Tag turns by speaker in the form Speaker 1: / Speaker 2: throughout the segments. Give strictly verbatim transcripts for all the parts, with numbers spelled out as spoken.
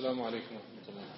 Speaker 1: السلام عليكم ورحمة الله.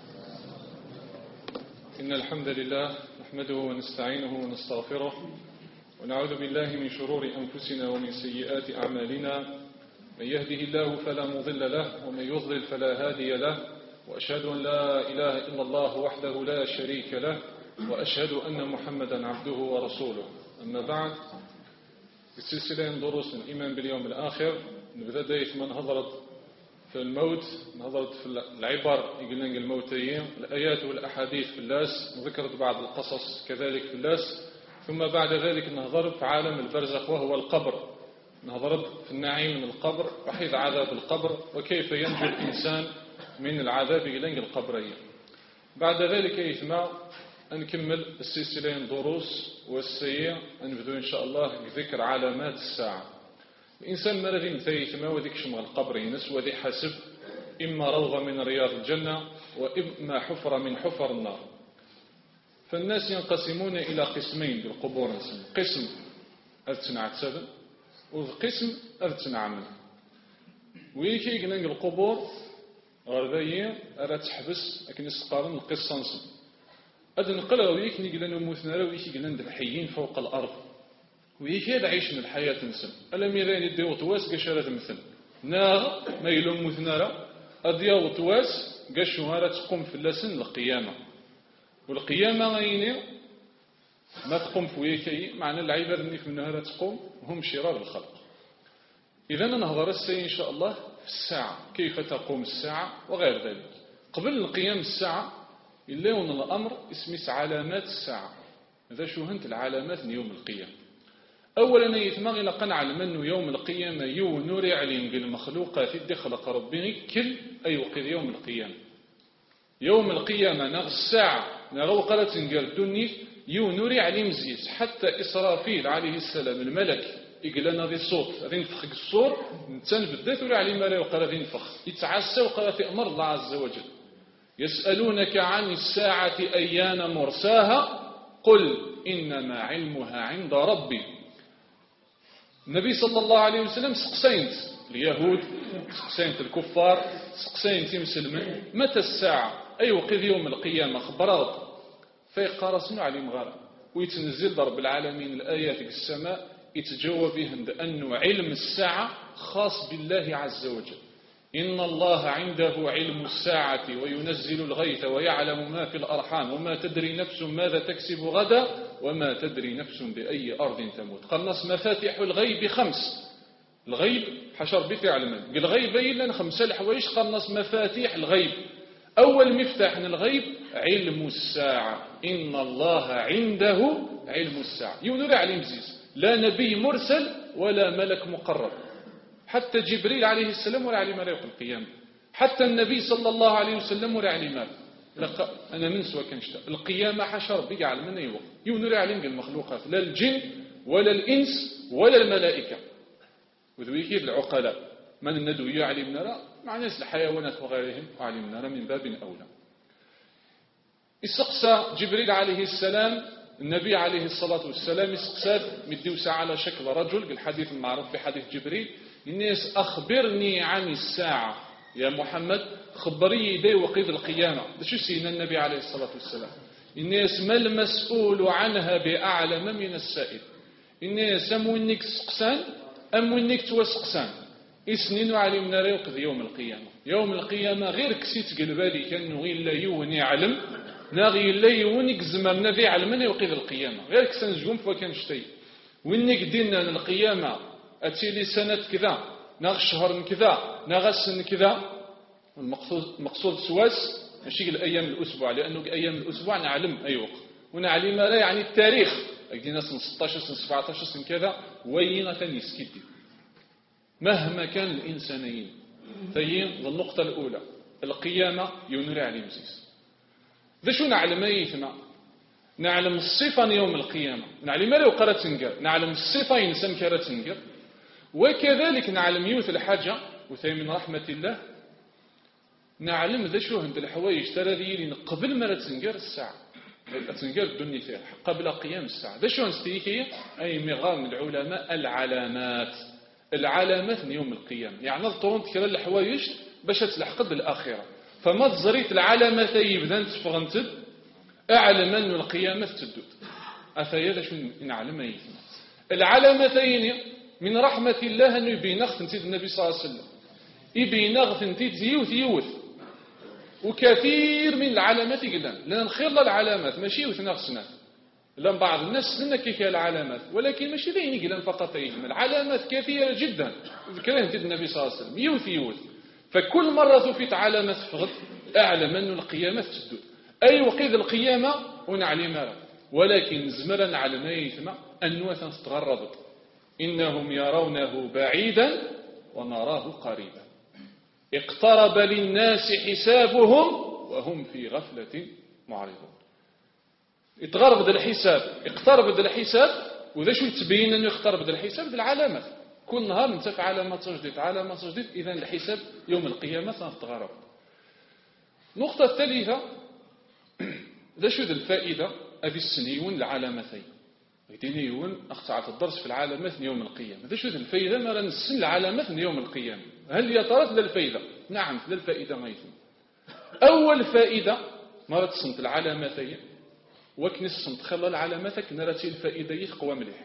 Speaker 1: إن الحمد لله نحمده ونستعينه ونستغفره ونعوذ بالله من شرور أنفسنا ومن سيئات أعمالنا. من يهده الله فلا مضل له ومن يضلل فلا هادي له، وأشهد أن لا إله إلا الله وحده لا شريك له، وأشهد أن محمدا عبده ورسوله. أما بعد، السلسلة من دروس الإيمان باليوم الآخر نبدأ دايت من هضرت في الموت، نهضرت في العبر يقولنا الموتيين، الآيات والأحاديث في اللاس، وذكرت بعض القصص كذلك في اللاس. ثم بعد ذلك نهضرت في عالم البرزخ وهو القبر، نهضرت في النعيم من القبر وحيث عذاب القبر وكيف ينجو الإنسان من العذاب يقولنا القبرية. بعد ذلك يثمى نكمل السلسلة دروس والسيئة، نبدو إن شاء الله بذكر علامات الساعة. الإنسان ما الذي مثيث ما وذيك شمغ القبر ينس وذي حسب إما روضة من رياض الجنة وإما حفرة من حفر النار. فالناس ينقسمون إلى قسمين بالقبور، نسمى قسم أرتنع تسبن وقسم أرتنع من ويكي يقنق القبور غربية أرى تحبس لكن يسقارن القصة نسم أدن نقلها ويكي نقلن وموثنا ويكي يقنن الحيين فوق الأرض ويكي هذا عيش من الحياة نسم ألم يرين يديو تواس قشارة مثل ناغ ما يلوم مثنارا أديو تواس قشوها تقوم في اللسن القيامة، والقيامة غيني ما تقوم في ويكي معنى العباد اللي في النهار تقوم هم شرار الخلق. إذا نهضر السي إن شاء الله في الساعة، كيف تقوم الساعة وغير ذلك. قبل القيام الساعة إلا ون الأمر اسمه علامات الساعة. هذا شو هنت العلامات يوم القيامة. أولا يتمغي لقن علم أنه يوم القيامة يو نوري عليم بالمخلوقات اللي خلق ربه كل أي وقت يوم القيامة. يوم القيامة نغ الساعة نغو قالت نقال دوني يو نوري عليم زيز حتى إسرافيل عليه السلام الملك يقلنا ذي الصوت ذي نفخ الصور نتان بدات ولا علي ما لا وقال ذي نفخ يتعسى وقال في أمر الله عز وجل. يسألونك عن الساعة أيان مرساها قل إنما علمها عند ربي. النبي صلى الله عليه وسلم سقسينت اليهود، سقسينت الكفار، سقسينت المسلمين متى الساعة أي وقت يوم القيامة خبرات فيقارسون على مغارة ويتنزل رب العالمين الآيات في السماء يتجاوب بهم بأنه علم الساعة خاص بالله عز وجل. إن الله عنده علم الساعة وينزل الغيث ويعلم ما في الأرحام وما تدري نفس ماذا تكسب غدا وما تدري نفس بأي أرض تموت. قلناس مفاتيح الغيب خمس، الغيب حشر بتعلم الغيب إلا خمسة الحوايش. قلناس مفاتيح الغيب، أول مفتاح من الغيب علم الساعة. إن الله عنده علم الساعة يونر عليم زيز، لا نبي مرسل ولا ملك مقرب، حتى جبريل عليه السلام ولا علم لا يوم القيامة، حتى النبي صلى الله عليه وسلم ولا علم. أنا من سوى كنشتا القيامة حشر بيع على من يوم يونر علم المخلوقات، لا الجن ولا الإنس ولا الملائكة وذويك العقلاء من الندو يعلم نرى مع ناس الحيوانات وغيرهم وعلم نرى من باب أولى. استقصى جبريل عليه السلام النبي عليه الصلاة والسلام استقصاد مديوسة على شكل رجل بالحديث المعروف في حديث جبريل الناس أخبرني عن الساعة يا محمد، خبري دي وقيد القيامة. شو سينا النبي عليه الصلاة والسلام الناس ما المسؤول عنها بأعلم من السائل. الناس أم وينك سقسان أم وينك توسقسان إسنين علمنا ريوقظ يوم القيامة. يوم القيامة غير كسيت قلبالي كأنه إلا يون يعلم ناغي إلا يونك زمرنا ذي علمنا يوقظ القيامة غير كسان جوم فكان شتي وينك دينا القيامة أتيلي سنة كذا ناغ شهر كذا ناغ سن كذا. المقصود سواس ماشي الأيام الأسبوع، لأنه أيام الأسبوع نعلم أي وقت ونعلم لا يعني التاريخ أجينا سن ستاشر سن سبعتاشر سن كذا وينة يسكتي مهما كان الإنسانيين. فهي النقطة الأولى القيامة يونر علي مزيز. ذا شو نعلم أيثنا نعلم الصفة يوم القيامة، نعلم لو قرأت تنقر نعلم الصفة إنسان كرة تنقر، وكذلك نعلم يوث الحاجة وثي من رحمة الله نعلم ذا شو هند الحوايج ترى ذي قبل ما تنقر الساعة تنقر الدنيا فيها قبل قيام الساعة. ذا شو نستيكي أي مغام العلماء العلامات العلامات من يوم القيامة، يعني نضطرون تكرر الحوايج باش تلحق بالآخرة. فما تزريت العلامة يبدأ تفغنتد أعلم أن القيامة تدود أفيا شو نعلم أيثم العلامتين من رحمة الله أنه يبين أختنتيد النبي صلى الله عليه وسلم يبين أختنتيد يوث يوث وكثير من العلامات قلنا لأن خير العلامات ماشي يوث نغسنا لأن بعض الناس سنة كيف هي العلامات ولكن ماشي ذين قلنا فقط أيثم العلامات كثيرة جدا ذكرها انتيد النبي صلى الله عليه وسلم يوث يوث فكل مرة ثفيت علامة فغد أعلم أن القيامة تدود أي وقيد القيامة ونعلم ماذا ولكن زمرا على ما يثم أنه تتغربت إنهم يرونه بعيدا ونراه قريبا اقترب للناس حسابهم وهم في غفلة معرضون يتغرب ذا الحساب اقترب ذا الحساب وذا شو تبين أنه يقترب ذا الحساب ذا العلامات كل نهار نتفع علامة تجديد علامة تجديد إذن الحساب يوم القيامة سنتغرب النقطة الثالثة ذا شو ذا الفائدة هذه السنيون العلامتين يدينيون أخطأت الدرس في العلامات يوم القيامة ذا شو ذا الفائدة ما نسن العلامات يوم القيامة هل يطرت ذا الفائدة نعم ذا الفائدة ما يثم أول فائدة ما تصنت العلامتين وكنس صنت خلال العلاماتك نراتي الفائدة يتقوى مليح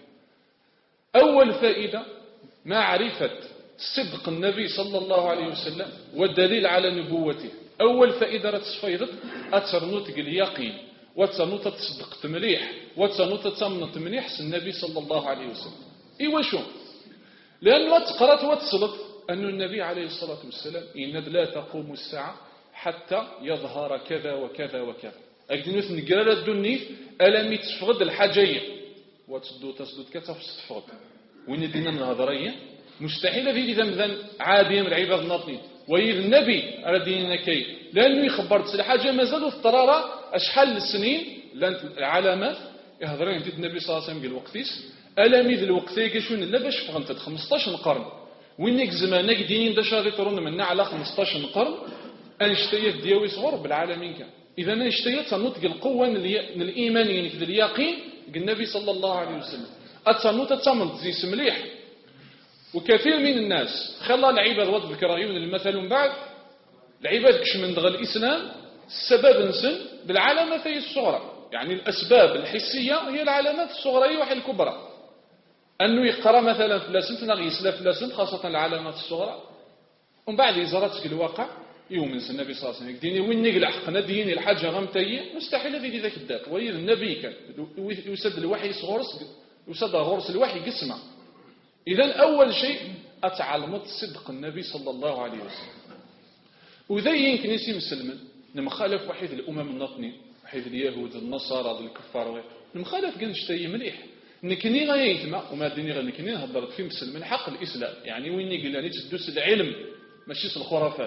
Speaker 1: أول فائدة معرفة صدق النبي صلى الله عليه وسلم والدليل على نبوته أول فائدة رتصفيدت أترنوت اليقين وتنوت تصدق مليح وتنوت تمنط مليح النبي صلى الله عليه وسلم إيوا شو لأنه تقرأت وتصلت أن النبي عليه الصلاة والسلام إن لا تقوم الساعة حتى يظهر كذا وكذا وكذا أجد نوث نقرأ الدنيا ألم تفقد الحاجية وتصدو تصدو كتف تفقد وين دينا الهضرية مستحيل في إذا مثلا عادي من العباد الناطين وإذ النبي على ديننا كي لأنه يخبرت الحاجة ما زالوا الطرارة أشحال السنين لأن العلامات يهضرين عند النبي صلى الله عليه وسلم قال وقتيس ألمي ذي الوقت يقشون لا باش فغنت خمسطاش قرن وينك زمانك دينين دا شاغي ترون منا على خمسطاش قرن أنشتيت دياوي صغر بالعالمين كان إذا أنشتيت تنطق القوة من الإيمان في اليقين النبي صلى الله عليه وسلم أتنوت تمنط زي سمليح وكثير من الناس خلى العباد وضع الكراهيون المثل من بعد العباد كش من دغل الإسلام السبب نسن بالعلامة الصغرى يعني الأسباب الحسية هي العلامات الصغرى وحي الكبرى أنه يقرأ مثلا فلاسنت نغي يسلا فلاسنت خاصة العلامات الصغرى ومن بعد يزرت الواقع يوم من النبي صلى الله عليه وسلم ديني وين نقلع حقنا ديني الحاجة غمتي مستحيل هذه ذاك الدات وإذا النبي كان يسد الوحي صغرس يسد غرس الوحي قسمه إذن أول شيء أتعلمت صدق النبي صلى الله عليه وسلم وذا يمكن يسي مسلما نمخالف وحيد الأمم النطني وحيد اليهود النصارى الكفار نمخالف قال نشتي مليح نكني غايتما وما ديني غير نكني هضرت في مسلم حق الإسلام يعني وين يقول لي تدوس العلم ماشي الخرافات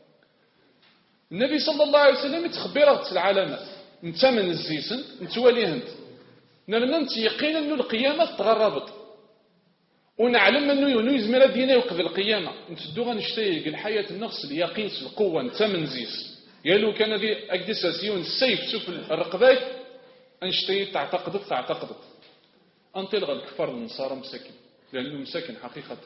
Speaker 1: النبي صلى الله عليه وسلم تخبرت العلامات انت من الزيسن انت وليه انت نرنا انت يقين انه القيامة تغربت ونعلم انه يونيز مرا دينا يوقف القيامة نتدو غنشتي الحياة النفس اليقين القوة انت من زيس يالو كان ذي اكدساسيون السيف شوف الرقبات انشتي تعتقدت تعتقدت انطلق الكفار النصارى مساكن لانه مساكن حقيقة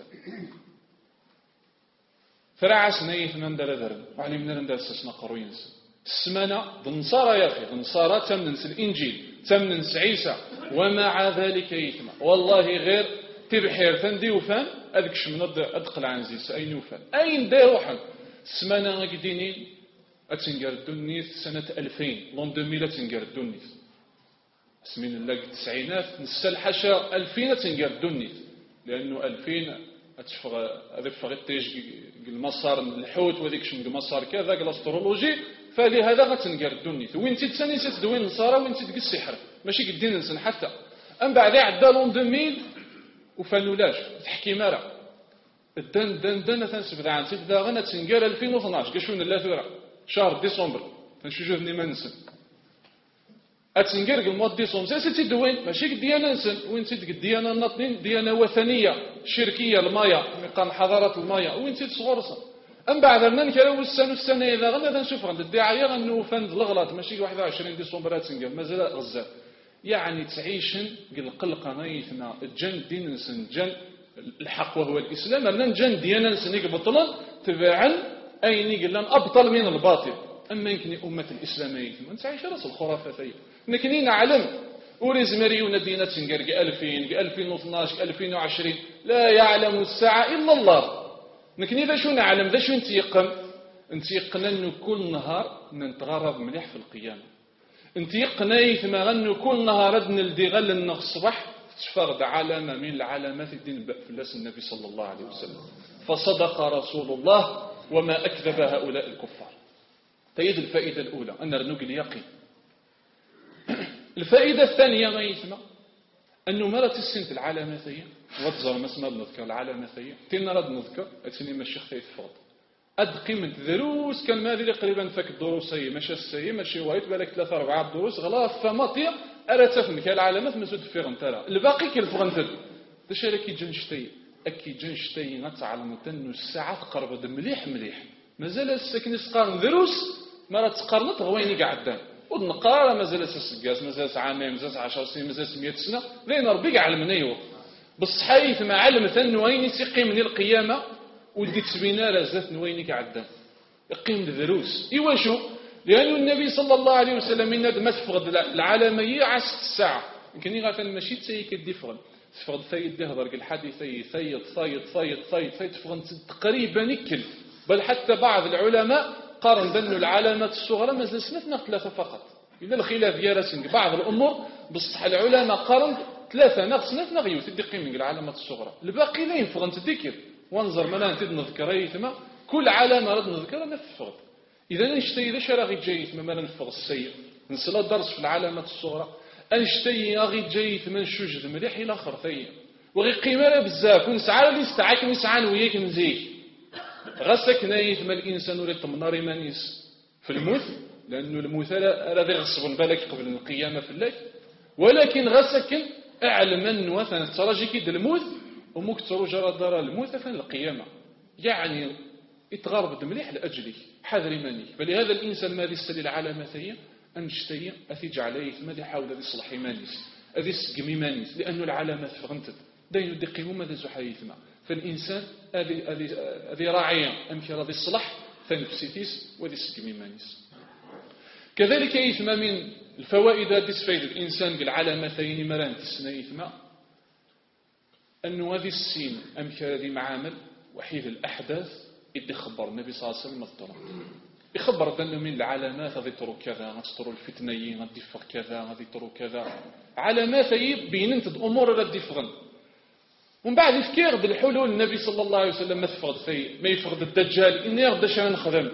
Speaker 1: فرعس نايف من دار درن وعلمنا ندار سسنا قروين السمانة النصارى يا اخي النصارى تمنس الانجيل تمنس عيسى ومع ذلك يثمى والله غير تبحير ثندي وفان أذكش من أدخل عن زيس أين وفان أين دا روحا سمانا قدينين أتنقر الدنيث سنة ألفين لون دوميل أتنقر الدنيث اسمين الله التسعينات نسال حشا ألفين أتنقر الدنيث لأنه ألفين أتشفغ أذفغ التيج المسار الحوت وذيكش من المسار كذا الأسترولوجي فلهذا غتنقر الدنيث وين تيد سنة ستدوين نصارى وين تيد السحر ماشي قدين نسن حتى أم بعد عدا لون دوميل وفانولاش تحكي مرة الدن دن دن تنسب ذا عن سيد ذا غنى تنقال ألفين واثناش قشون الله ثورة شهر ديسمبر تنشجوه ما نسن أتنقال المواد ديسمبر سيتي دوين ماشي قد ديانا نسن وين سيد قد ديانا النطنين ديانا وثنية شركية المايا مقام حضارة المايا وين سيد صغورسا أم بعد أننا كلاو السنة السنة إذا غنى تنشوف غند الدعاية غنو فند الغلط ماشي واحد وعشرين ديسمبر أتنقال مازال غزال يعني تعيشن قل قلقة نايثنا الجن دين نسن جن الحق وهو الإسلام لأن جن ديانا نسن بطلا تبعا أين يقول لن أبطل من الباطل أما يمكن أمة الإسلامية ما نتعيش راس الخرافات لكن نعلم وريزمريون دينا تنقر ألفين ألفين واثناش ألفين وعشرين لا يعلم الساعة إلا الله. لكن إذا شو نعلم ذا شو نتيقن نتيقن أنه كل نهار نتغرب مليح في القيامة. نتيقن يثما أنه كل نهار نلدي غل الصباح تفرد علامة من العلامات الدين بأفلاس النبي صلى الله عليه وسلم. فصدق رسول الله وما أكذب هؤلاء الكفار. تيد الفائدة الأولى أن رنوك اليقين. الفائدة الثانية ما يسمى أنه مرة السنة العلاماتية وتزر مسمى نذكر العلاماتية تينا رد نذكر أتسني ما الشيخ تيتفرض أدقي من دروس كان ماذي قريبا فك الدروسية ماشي السيء ماشي وايد بالك ثلاثة أربعة دروس غلاف فماطية أرى تفهمك العلامات ما زود في غنترا الباقي كالفغنتر داش راكي جنشتي أكي جنشتي نتعلم أنه الساعة تقرب مليح مليح مازال السكن يسقارن دروس مرة تقارن تغويني قاعدان ونقارا مازال سسقاس مازال عامين مازال عشر سنين مازال مئة سنة لين ربي علمنيو بالصحيح ما علمت أنه وين تقيم من القيامة ودي تسبينا رازات نوينك عدان يقيم الدروس إيوا شو لأن النبي صلى الله عليه وسلم من ما تفقد العالمية عست الساعة يمكن يغاث المشي تسيي كدي فقد تفقد ثيد دهضر الحديث ثيد ثيد ثيد ثيد ثيد ثيد تفقد تقريبا نكل بل حتى بعض العلماء قارن بأن العلامات الصغرى مازال سنتنا ثلاثة فقط إذا الخلاف يرسن بعض الأمور بالصح العلماء قارن ثلاثة ناقص سنتنا غيو تدقي من العلامات الصغرى الباقي لا ينفغن تذكر وانظر منا تد نذكر ثم كل علامة رد نذكر نفغ إذا نشتي إذا شرا غي جاي ثم ما نفغ السيء نسلا درس في العلامات الصغرى أنشتي غي جاي ثم نشوج مليح إلى آخر ثيء وغي قيمة بزاف ونسعى اللي استعاك نسعى وياك نزيك غسك نايث ما الإنسان ولي طمناري مانيس في الموت لأنه الموت الذي غصب بالك قبل القيامة في الليل ولكن غسك أعلم أن مثلا تراجي كيد الموت ومك تروج دار الموت في القيامة يعني يتغرب مليح لأجلك حذر مانيك فلهذا الإنسان ما يستلي العلامتين أنشتي أثيج عليه ما يحاول أن يصلح مانيس أذي سقمي مانيس لأنه العلامات فغنتد داين يدقيهم ماذا زحيثما فالإنسان هذه راعية أمك راضي الصلح فنفسيتيس وذي سقمي مانيس كذلك يثما من الفوائد هذه تفيد الإنسان بالعلامتين مران تسنى يثما أنه هذه السين أمك هذه معامل وحيد الأحداث إدي خبر النبي صلى الله عليه وسلم مصدره يخبر أنه من العلامات هذه طرق كذا غتطروا الفتنيين غادي يفق كذا غادي يطروا كذا علامات يبين انت الأمور غادي يفغن ومن بعد يفكر بالحلول النبي صلى الله عليه وسلم ما تفقد في ما يفقد الدجال إني يغدا شان نخدم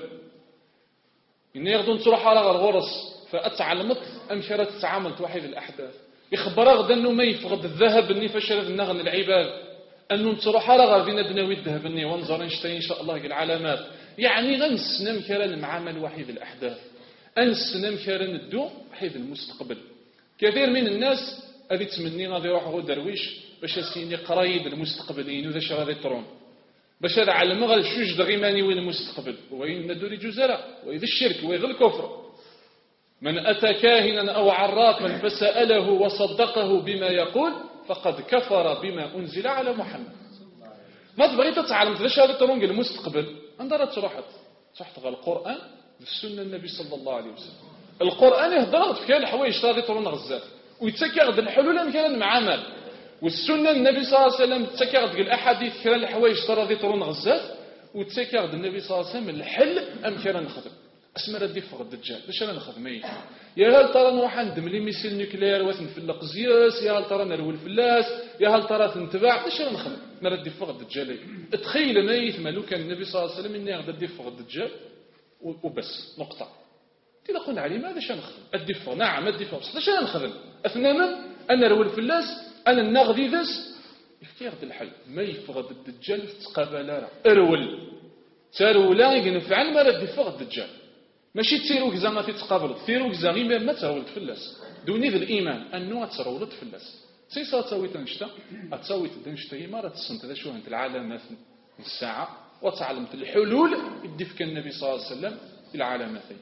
Speaker 1: إني يغدا نروح على الغرس فأتعلمت أمشرة تعاملت وحيد الأحداث يخبر غدا أنه ما يفقد الذهب إني فشل النغن العباد أنه نروح على غادي ندناوي الذهب إني وانظر نشتي إن شاء الله العلامات يعني غنسنا مكرا المعامل وحيد الأحداث أنسنا مكرا الدو وحيد المستقبل كثير من الناس أذي تمني غادي يروحوا درويش باش سيني قرايب المستقبلين وذا شغادي يطرون باش هذا علم غير شوج دغيماني وين المستقبل وين ندوري جزراء وإذا الشرك وإذا الكفر من أتى كاهنا أو عرافا فسأله وصدقه بما يقول فقد كفر بما أنزل على محمد ما تبغي تتعلم ذا شغادي يطرون المستقبل أنظرت صراحة صحت غير القرآن والسنة النبي صلى الله عليه وسلم القرآن يهضر في كل الحوايج شغادي يطرون غزات ويتسكر الحلول كان معامل والسنة النبي صلى الله عليه وسلم تسكرت الأحاديث كان الحوايج ترى ذي طرون غزات وتسكرت النبي صلى الله عليه وسلم الحل أم كان نخدم اسمه ردي فوق الدجال باش انا نخدم ايه يا هل ترى نروح ندم لي ميسيل نيوكلير وتنفلق زياس يا هل ترى نروي الفلاس يا هل ترى تنتبع باش انا نخدم نردي فوق الدجال تخيل ميت مالو كان النبي صلى الله عليه وسلم اني غادي فوق الدجال وبس نقطه كذا قلنا عليه ماذا شان نخدم ادي فوق نعم ادي فوق باش انا نخدم اثناء انا نروي الفلاس أنا النغذي ذس يفتيرد الحل ما يفقد الدجال تقابل راه أرول ترولا ينفعل ما رد يفقد الدجال ماشي تيروك زعما تتقابل تيروك زعما ما ترولد فلاس دوني ذا الإيمان أنه ترولد فلاس سيسا تسوي تنشتا تسوي تنشتا ما راه تسنت ذا شو أنت العلامات الساعة وتعلمت الحلول يدفك النبي صلى الله عليه وسلم العلامتين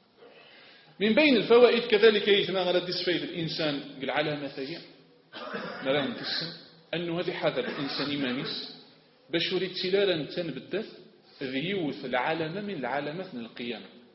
Speaker 1: من بين الفوائد كذلك يتما غادي يستفيد الإنسان بالعلامتين نراه نتسن أنه هذه حذر الإنسان إيمانيس باش وريد تلالا تنبدث ذيوث العلامة من العلامات من القيامة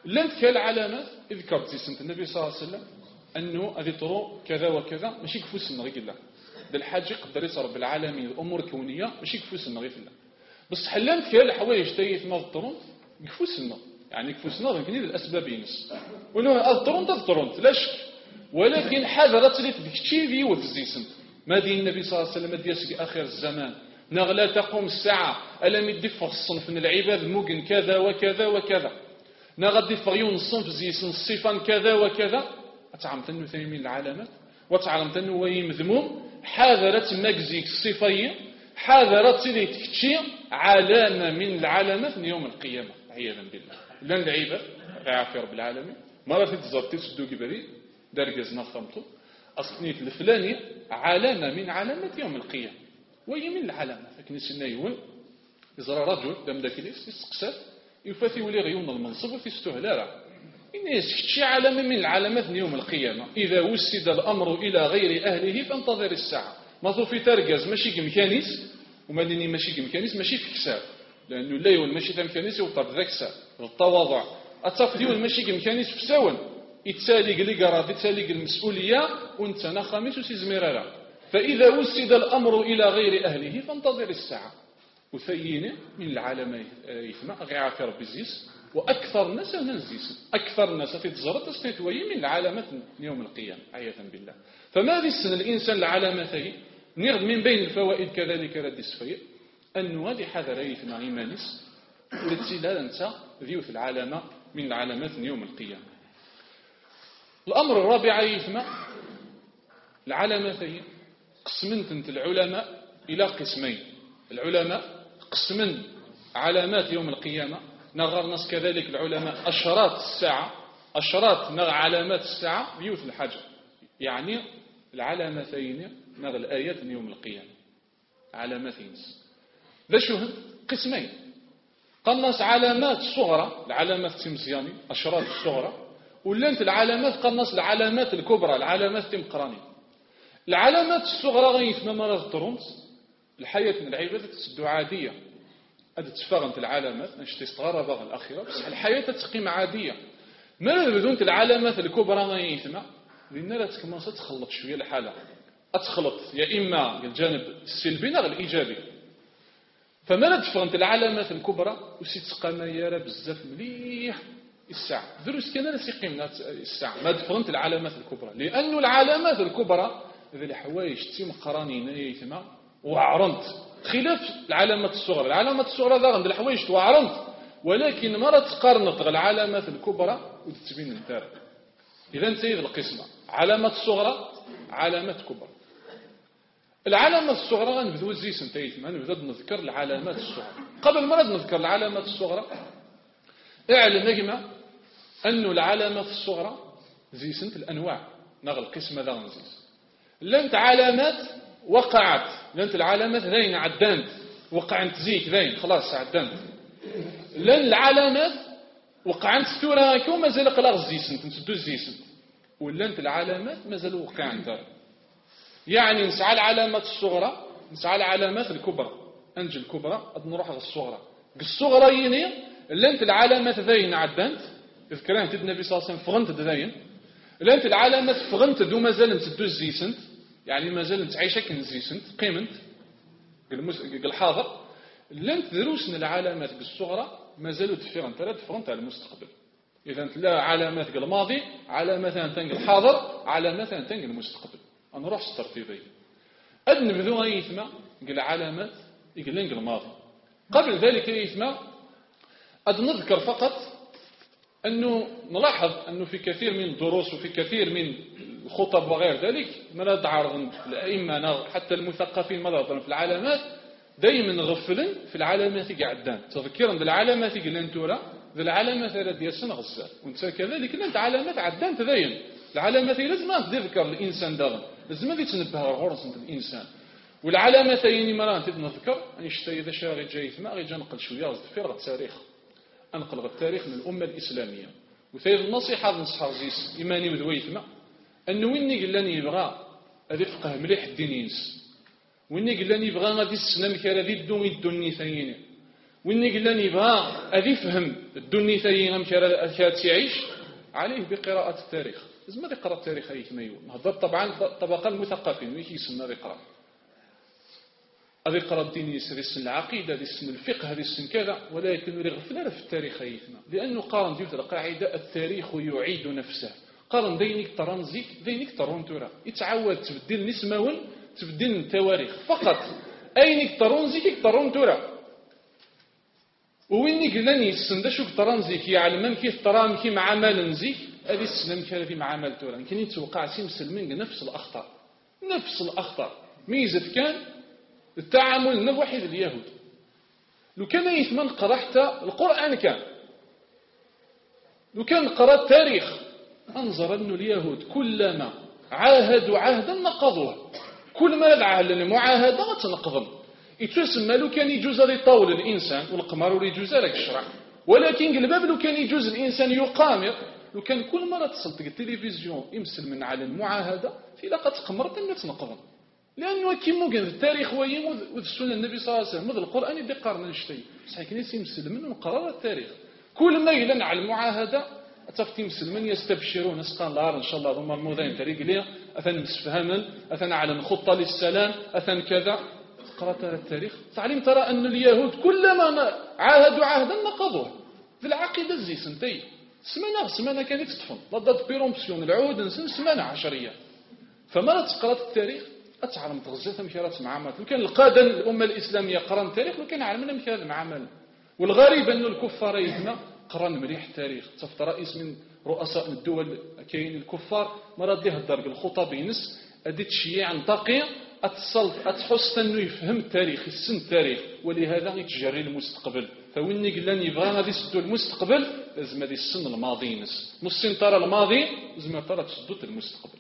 Speaker 2: لن كالعلامات ذكرت سنة النبي صلى الله عليه وسلم أنه أذي طرو كذا وكذا ماشي كفوس النغي الله ده الحاج يقدر يصير رب العالمين الأمور الكونية ماشي كفوس النغي في الله بس حلان كالحوايج تايث ما الطرون كفوس النغ يعني كفوس النغ يمكن الأسباب ينس وإنه الطرون تضطرون لا شك ولكن حذرت لي تكتشي في وتزيسن ما دين النبي صلى الله عليه وسلم ديالك آخر الزمان نغلا تقوم الساعة ألم يدفع الصنف من العباد موجن كذا وكذا وكذا نغدي فغيون الصنف زيسن الصفان كذا وكذا أتعلمت أنه ثمين العلامات وتعلمت أنه وهي مذموم حاذرت مجزيك الصفية حاذرت لي تكتشي علامة من العلامات من يوم القيامة عياذا بالله لأن العباد عافية رب العالمين مرة تتزرتي تسدو كبري درجزنا خمطو أصنيت الفلانية علامة من علامات يوم القيامة وهي من العلامة فكني سنة يقول يزرى رجل دم ذاك اليس يسقسات يفاتي ولي غيون المنصب وفي استهلالة إن يسكتشي علامة من العلامات يوم القيامة إذا وسد الأمر إلى غير أهله فانتظر الساعة ما في ترجز ماشي كمكانيس وما ديني ماشي كمكانيس ماشي في كساب لأنه لا يقول ماشي كمكانيس يوطر ذاك ساب التواضع أتصف ماشي كمكانيس في ساون يتسالق لي قراد يتسالق المسؤولية وانت نخامس وسيزميرالا فإذا وسد الأمر إلى غير أهله فانتظر الساعة وثيينه من العالم يثمع غير في ربي زيس وأكثر الناس ننزيس أكثر الناس في تزرط استثوي من العلامات يوم القيامة عياذا بالله فما ذي السنة الإنسان العلامتين نغد من بين الفوائد كذلك رد السفير أنه هذه حذر يثمع إيمانيس التي لا ننسى ذيوث العلامة من العلامات يوم القيامة الأمر الرابع يثمع العلامتين قسمنت العلماء إلى قسمين العلماء قسمن علامات يوم القيامة نغر ناس كذلك العلماء أشراط الساعة أشراط نغ علامات الساعة بيوت الحجر يعني العلامتين نغ الآيات يوم القيامة علامتين ذا شو قسمين قال ناس علامات صغرى العلامات التمزياني أشراط الصغرى ولنت العلامات قال ناس العلامات الكبرى العلامات تمقراني العلامات الصغرى غيث مما الطرونس الحياة من العبادة تسدو عادية هذا تفاغنت العلامات نشتي استغرى باغ الأخيرة بس الحياة تقيم عادية ما بدون العلامات الكبرى غيثما لأن لا تكمل تخلط شوية الحالة أتخلط يا إما الجانب السلبي أو الإيجابي فما لا تفاغنت العلامات الكبرى وسيتقام يارا بزاف مليح الساعة دروس كان ناس يقيمنا الساعة ما تفاغنت العلامات الكبرى لأن العلامات الكبرى ذي الحوايج تيم قرانين يثما وعرنت خلاف العلامات الصغرى العلامات الصغرى ذا عند الحوايج وعرنت ولكن مرة تقارنت العلامات الكبرى وتتبين الفارق إذا انتهي القسمة علامات الصغرى علامات كبرى العلامات الصغرى غنبدو زيس انتهيت ما نبدأ نذكر العلامات الصغرى قبل مرة نذكر العلامات الصغرى اعلم نجمة أنه العلامات الصغرى زيسنت الأنواع نغ القسمة ذا غنزيس لنت علامات وقعت لنت العلامات ذين عدانت وقعت زيك ذين خلاص عدانت لن العلامات وقعت ثورة كو مازال قلاغ زيسنت نسدو زيسنت ولنت العلامات مازال وقعت دار يعني نسعى العلامات الصغرى نسعى العلامات الكبرى أنجل الكبرى نروح على الصغرى الصغرى يني لنت العلامات ذين عدانت إذكران تد النبي صلى الله عليه وسلم فغنت ذين لنت العلامات فغنت دو مازال نسدو زيسنت يعني مازال تعيش كنزيسنت قيمنت الحاضر لنت دروسنا العلامات الصغرى مازالوا دفيرنت لا دفرنت على المستقبل اذا لا علامات الماضي علامات تنقل الحاضر علامات تنقل المستقبل انا نروح الترتيبي اد نبدو غيثما قال علامات يقول لنقل الماضي قبل ذلك يثما اد نذكر فقط انه نلاحظ انه في كثير من الدروس وفي كثير من الخطب وغير ذلك ما لا تعرض الائمه حتى المثقفين ما في العلامات دائما غفلن في العلامات قاعدان تذكرا بالعلامات قلنا انتورا ذي العلامات التي يسن غزال وانت كذلك انت علامات عدان تبين العلامات لازم تذكر الانسان داغن لازم يتنبه غرس الانسان والعلامات اللي مران تذكر اني شتي اذا شاغي جاي ما غير نقل شويه في التاريخ انقل التاريخ من الامه الاسلاميه وثير النصيحه نصح عزيز ايماني مدويتما انه ويني قال لي يبغى هذا فقه مليح الدين ينس وإني قال لي يبغى غادي السنة مكارا ذي الدون يدوني ثانيين وإني قلنا نبغى أذي فهم الدنيا ثاني كانت تعيش عليه بقراءة التاريخ. لازم يقرأ التاريخ أي كميو. هذا طبعا الطبقة المثقفين ويش يسمى يقرأ. هذا يقرأ الدين يسري السن العقيدة، هذا السن الفقه، هذا السن كذا، ولكن يغفل في التاريخ أيثنا، لأنه قارن ديوت القاعدة التاريخ يعيد نفسه. قارن دينك ترانزيك دينك ترونتورا يتعود تبدل نسمون تبدل التواريخ فقط. أينك ترونزيك ترونتورا وينك لن يستندشوك ترانزيك يعلم كيف ترام كي مع مال نزيك هذه السلام كذا مع مال تورا. يمكن يتوقع سي مسلمين نفس الأخطاء نفس الأخطاء. ميزة كان التعامل نوحد اليهود. لو كان يثمن قرأت القرآن كان لو كان قرأت التاريخ أنظر أن اليهود كلما عاهدوا عهدا نقضوه. كل ما العهد المعاهدة تنقضم. يتسمى لو كان يجوز لطول الإنسان والقمر ولا يجوز لك الشرع، ولكن الباب لو كان يجوز الإنسان يقامر. لو كان كل مرة تصل التلفزيون يمسل من على المعاهدة في لقد قمرت أن تنقضم، لأنه كيما قال التاريخ ويموذ والسنة النبي صلى الله عليه وسلم مذ القرآن يدي قارن نشتي صحيح كنيس يمسل من قرار التاريخ. كل ما يلن على المعاهدة أتفتي مسلمين يستبشرون نسقان لار إن شاء الله ضم الموضين فريق ليه أثن مسفهما أثن على خطة للسلام أثن كذا. قرأت التاريخ تعلم ترى أن اليهود كلما عاهدوا عهدا نقضوه في العقيدة الزي سنتي سمانة سمانة كانت تطفن ضد بيرومبسيون العود نسن سمانة عشرية. فما تقرأت التاريخ أتعلم تغزيت مشارات معاملات. لو كان القادة الأمة الإسلامية قرأن التاريخ لو كان علمنا مشارات المعاملات. والغريب أن الكفار يهما قرأن مليح التاريخ. تصفت رئيس من رؤساء الدول كاين الكفار مرات ديه الدرب الخطب ينس أديت شيء عن دقيق أتصلت أتحس أنه يفهم التاريخ يسن التاريخ، ولهذا يتجري المستقبل. فويني قلنا يبغى هذه سدو المستقبل لازم هذه السن الماضي ينس نصين ترى الماضي لازم ترى تسدو المستقبل.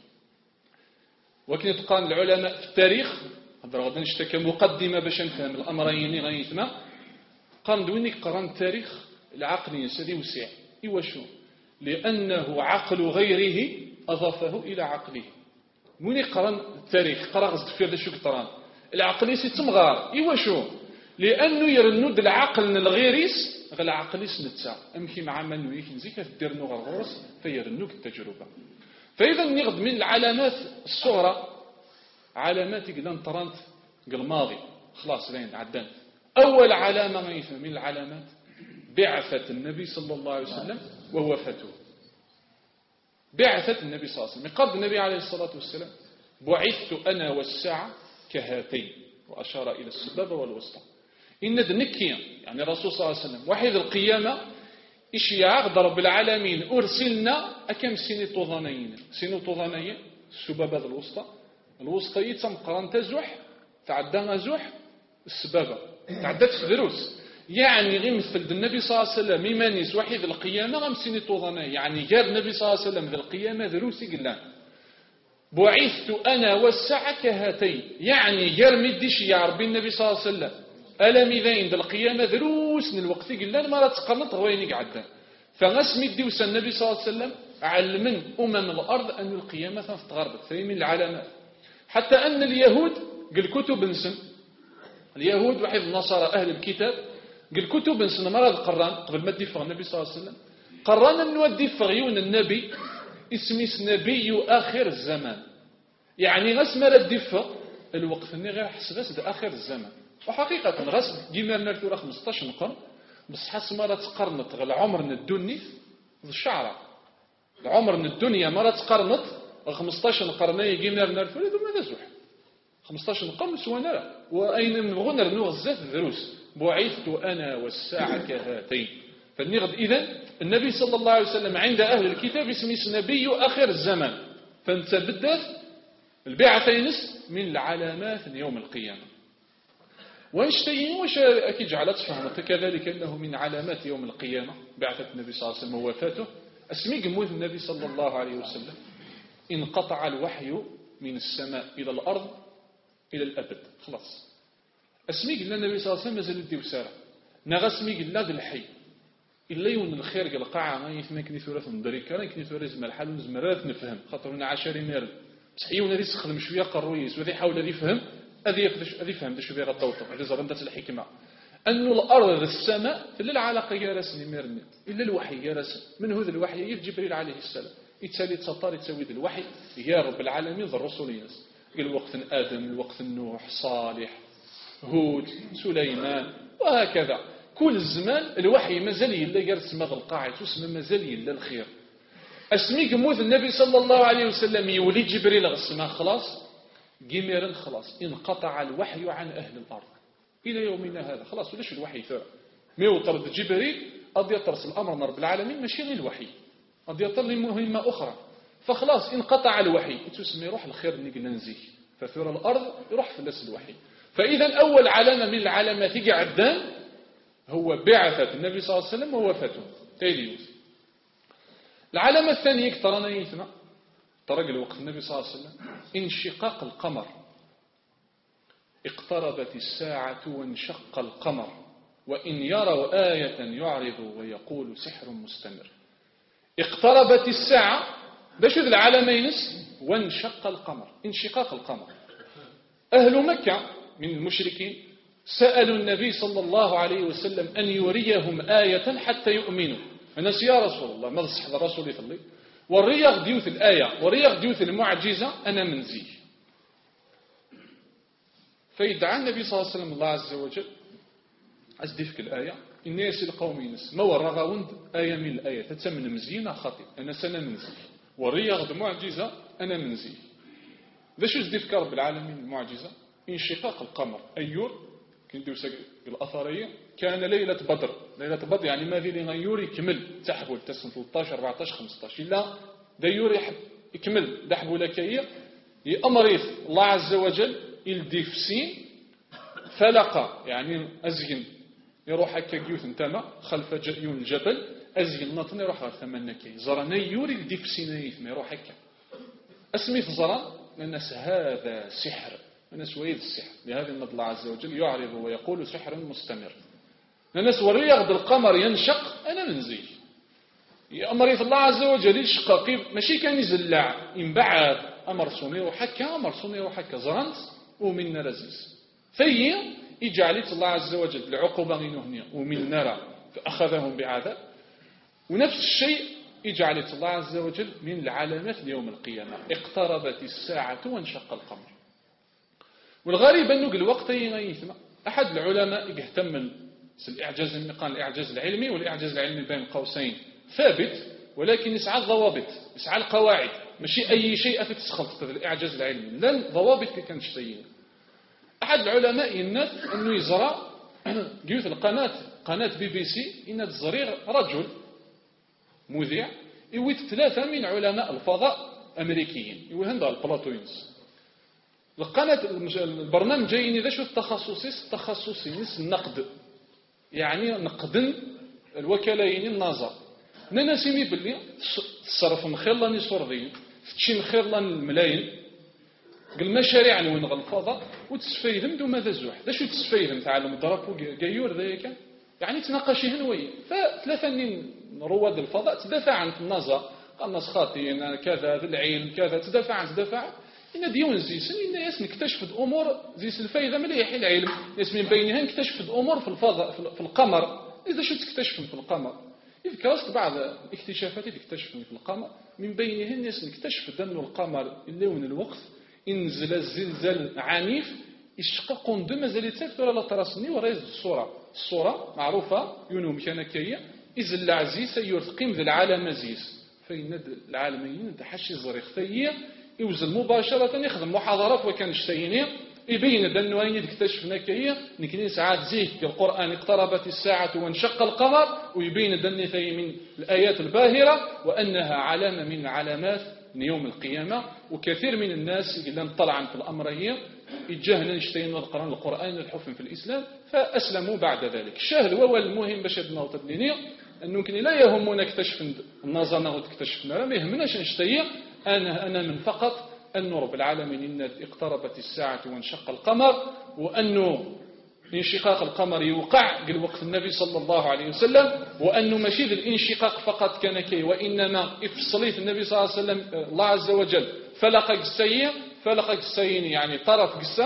Speaker 2: وكن يتقان العلماء في التاريخ هذا غادي نشتكي مقدمة باش نفهم الأمرين غيثما. قام دوينك قران التاريخ العقل ينسى وسع إيوا شو لأنه عقل غيره أضافه إلى عقله. من يقرن التاريخ قرأ غزد في هذا شو قطران العقليس يتمغار إيوا شو لأنه يرند العقل الغيريس غير العقليس نتسع أمشي مع من يكنزي كتدير نوغ الغرس فيرنوك التجربة. فإذا نغض من العلامات الصغرى علامات قلنا ترانت قل ماضي خلاص لين عدان. أول علامة من العلامات بعثة النبي صلى الله عليه وسلم ووفاته. بعثة النبي صلى الله عليه وسلم قبل النبي عليه الصلاة والسلام بعثت أنا والساعة كهاتين وأشار إلى السبابة والوسطى. إن ذنكي يعني الرسول صلى الله عليه وسلم وحيد القيامة إيش يعقد رب العالمين أرسلنا أكم سنة طوضانين سنة طوضانين السبابة الوسطى الوسطى يتم قران تزح تعدى زح السبابة تعدت دروس يعني غير مثل النبي صلى الله عليه وسلم يمانيس وحيد القيامة غمسيني طوضانين يعني جاب النبي صلى الله عليه وسلم ذي القيامة دروسي قلان بعثت أنا والساعة كهاتين يعني جار مديش يا ربي النبي صلى الله عليه وسلم ألم ذين ذي القيامة دروس من الوقت قلان ما تقرنط غوينك عدا فغس مدي وسى النبي صلى الله عليه وسلم علمن أمم الأرض أن القيامة تتغربت فهي من العلامات. حتى أن اليهود قل كتب نسن اليهود وحيد النصارى أهل الكتاب قل كتب نسن مرض قران قبل ما تدفع النبي صلى الله عليه وسلم قران أنه دفع غيون النبي اسمي نبي آخر الزمان يعني غس ما تدفع الوقت اني غير حسبس آخر الزمان. وحقيقة غس ديما نرتو خمسطاش نقرن بس حس مرة تقرنت غير العمر الدني الشعرة العمر الدنيا مرة تقرنت خمسطاش قرنية جيمير نرتو لذو ماذا زوح خمسطاش قرن سوانا وأين نبغى نرنو غزات الدروس بعثت أنا والساعة كهاتين. فالنغض إذن النبي صلى الله عليه وسلم عند أهل الكتاب اسمه نبي آخر الزمان فانت بدأت البعثينس من العلامات يوم القيامة. وانشتين وش أكيد جعلت فهمت كذلك أنه من علامات يوم القيامة بعثة النبي صلى الله عليه وسلم ووفاته اسمي قموذ النبي صلى الله عليه وسلم انقطع الوحي من السماء إلى الأرض إلى الأبد خلاص. اسمي قلنا النبي صلى الله عليه وسلم مازال يدي وسارة نغسمي قلنا ذي الحي إلا يون الخير قال قاعة ما يثنكني ثلاث مدركة رانكني ثلاث زمال حال وزمرات نفهم خاطرنا عشري مال صحيح ذي يستخدم شوية قرويس وذي حاول ذي فهم أذي أذي فهم ذي شوية غطوطة هذه زبندة الحكمة. أن الأرض السماء للعلاقة يارس نمرني إلا الوحي يارس من هذا الوحي جبريل عليه السلام يتسالي تسطر يتسوي الوحي يا رب العالمين ذا الرسول ينس قال وقت آدم وقت نوح صالح هود سليمان وهكذا كل زمان الوحي مازال يلا يرس مغ القاعد واسمه مازال يلا الخير اسمي قموذ النبي صلى الله عليه وسلم يولي جبريل غسما خلاص جميرا خلاص انقطع الوحي عن أهل الأرض إلى يومنا هذا خلاص ولاش الوحي ثار ميو طرد جبريل أضي يطرس الأمر من رب العالمين ماشي غير الوحي أضي يطر لمهمة أخرى فخلاص انقطع الوحي تسمي روح الخير نقل ننزيه فثور الأرض يروح فلس الوحي فإذا أول علامة من العلامات قعدان هو بعثة النبي صلى الله عليه وسلم ووفاته تيليوز العلامة الثانية ترانا يثنى طرق الوقت النبي صلى الله عليه وسلم انشقاق القمر اقتربت الساعة وانشق القمر وإن يروا آية يعرضوا ويقول سحر مستمر اقتربت الساعة باش ذي العالمين وانشق القمر انشقاق القمر أهل مكة من المشركين سألوا النبي صلى الله عليه وسلم أن يريهم آية حتى يؤمنوا الناس يا رسول الله ما تصح الرسول يصلي والرياض ديوث الآية والرياض ديوث المعجزة أنا منزيه فيدعى النبي صلى الله عليه وسلم الله عز وجل أزدفك الآية الناس القوم ينس ما ورغوند آية من الآية تتسمى مزينة خطئ أنا سنة منزيه والرياض معجزة أنا منزيه ذا شو زدفك رب العالمين المعجزة انشقاق القمر أيور كنديو الأثرية كان ليلة بدر ليلة بدر يعني ما ذي غيور يكمل تحبل تسن ثلاثة عشر أربعة عشر خمسة عشر إلا ديور يكمل دحبو لكية يأمريث الله عز وجل الدفسين فلقى يعني أزين يروح هكا جيوث انتما خلف جيون الجبل أزين نطن يروح ثمانية كي زرنا يوري الدفسين ما يروح هكا اسميث زرا لأنس هذا سحر الناس ويد السحر لهذا النبي الله عز وجل يعرض ويقول سحر مستمر الناس وريغ بالقمر ينشق أنا منزيه يأمر الله عز وجل يشقق ماشي كان يزلع ينبعد أمر صوني وحكا أمر صوني وحكا زرنت ومن رزيز في يجعلت الله عز وجل العقوبة غينهنية ومن نرى فأخذهم بعذاب ونفس الشيء يجعلت الله عز وجل من العلامات ليوم القيامة اقتربت الساعة وانشق القمر والغريب أنه الوقت يغيثنا أحد العلماء يهتم الإعجاز المقال الإعجاز العلمي والإعجاز العلمي بين قوسين ثابت ولكن يسعى الضوابط يسعى القواعد ماشي أي شيء تتسخط في الإعجاز العلمي لن ضوابط كي كانت شتين أحد العلماء ينات أنه يزرع جيوث القناة قناة بي بي سي ينات زرير رجل مذيع يويت ثلاثة من علماء الفضاء أمريكيين يوهند البلاطوينز القناة البرنامج جايني ذا شو التخصصي التخصصي نس النقد يعني نقدن الوكالين النازا نانا سيمي باللي تصرف مخير لاني صورذين تشي مخير لان الملايين قل مشاريع وين غلفاضة وتسفيدم دو ماذا زوح ذا شو تسفيدم تعلم ضربو جايور ذاك يعني تناقشي هنوي فثلاثة من رواد الفضاء تدافع عن النازا قال ناس خاطئين كذا ذا العلم كذا تدافع عن تدافع إن ديون زيسن إن ياس نكتشف أمور زيس الفايدة مليح العلم ياس من بينها نكتشف أمور في الفضاء في القمر إذا شو تكتشف في القمر إذا كرست بعض الاكتشافات اللي اكتشفوا في القمر من بينهن ياس نكتشف أن القمر اللون الوقت انزل الزلزال عنيف يشقق دم زلت ولا ترسني وريز الصورة الصورة معروفة يونهم كان كيا إذا العزيز يرتقم ذا العالم زيس فإن العالمين تحشي الزريختية يوزل مباشرة يخدم محاضرات وكان اشتيني يبين بأنه أين اكتشفنا كيه نكني ساعات زيه القرآن اقتربت الساعة وانشق القمر ويبين بأنه من الآيات الباهرة وأنها علامة من علامات يوم القيامة وكثير من الناس اللي طلعا في الأمر هي يتجاهنا يشتين القرآن القرآن الحكم في الإسلام فأسلموا بعد ذلك الشاهد هو المهم باش هاد النقطة الدينية أنه يمكن لا يهمنا اكتشف النظام وتكتشفنا ما يهمناش نشتيه أنا أنا من فقط أن رب العالمين إن اقتربت الساعة وانشق القمر وأنه انشقاق القمر يوقع قال وقت النبي صلى الله عليه وسلم وأنه ماشي الانشقاق فقط كان كي وإنما افصليت النبي صلى الله عليه وسلم الله عز وجل فلق قسية فلق قسين يعني طرف قسة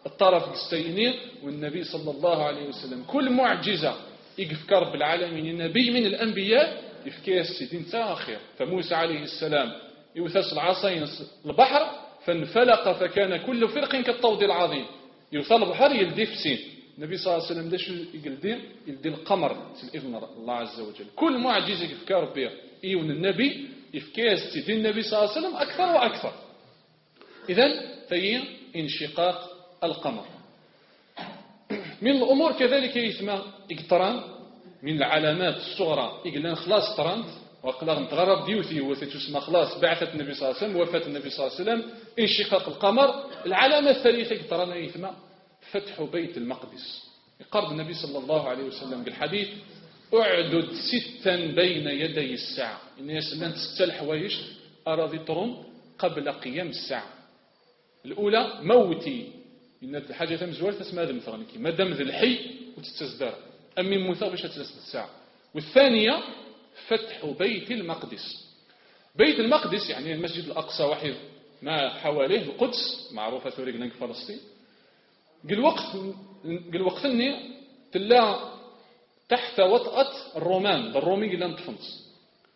Speaker 2: الطرف الستيني والنبي صلى الله عليه وسلم كل معجزة يفكر رب العالمين نبي من الأنبياء يفكي السيدين تاخر. فموسى عليه السلام يوثس العصين البحر فانفلق فكان كل فرق كالطود العظيم. يوصل البحر يلدي في سين. النبي صلى الله عليه وسلم داش يلدي يلدي القمر بإذن الله عز وجل. كل معجزة يفكر بها إيون النبي يفكي السيدين النبي صلى الله عليه وسلم أكثر وأكثر. إذن فهي انشقاق القمر. من الأمور كذلك يسمى اقتران من العلامات الصغرى يقولون خلاص ترانت وقال نتغرب ديوثي وتسمى خلاص بعثة النبي صلى الله عليه وسلم وفاة النبي صلى الله عليه وسلم انشقاق القمر. العلامة الثالثة اقتران يسمى فتح بيت المقدس. يقرب النبي صلى الله عليه وسلم بالحديث أعدد ستا بين يدي الساعة. الناس لن ستة الحوايج أراضي ترون قبل قيام الساعة. الأولى موتي إن الحاجة مزوال تسمى هذا مثلا ما دام ذي الحي وتستزدار أمي موثى باش تتسد الساعة. والثانية فتح بيت المقدس. بيت المقدس يعني المسجد الأقصى واحد ما حواليه القدس معروفة ثوريق في فلسطين. قل وقت قل وقت إني تلا تحت وطأة الرومان الرومي قلنا نتفنس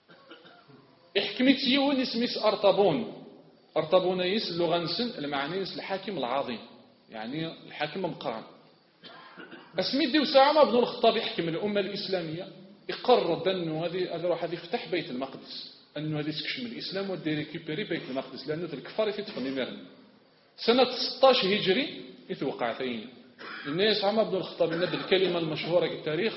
Speaker 2: احكمت يون اسميس أرطبون. أرطبون يس اللغة نسن المعني يس الحاكم العظيم يعني الحاكم مقرن. اسمي ديو ساعة بن الخطاب يحكم الأمة الإسلامية يقرر أنه هذه هذا راح يفتح بيت المقدس أنه هذه تكشم الإسلام ودي ريكيبيري بيت المقدس لأنه الكفار يتفهم مرن. سنة ستة عشر هجري يتوقع ثاني الناس عمر بن الخطاب ند الكلمة المشهورة في التاريخ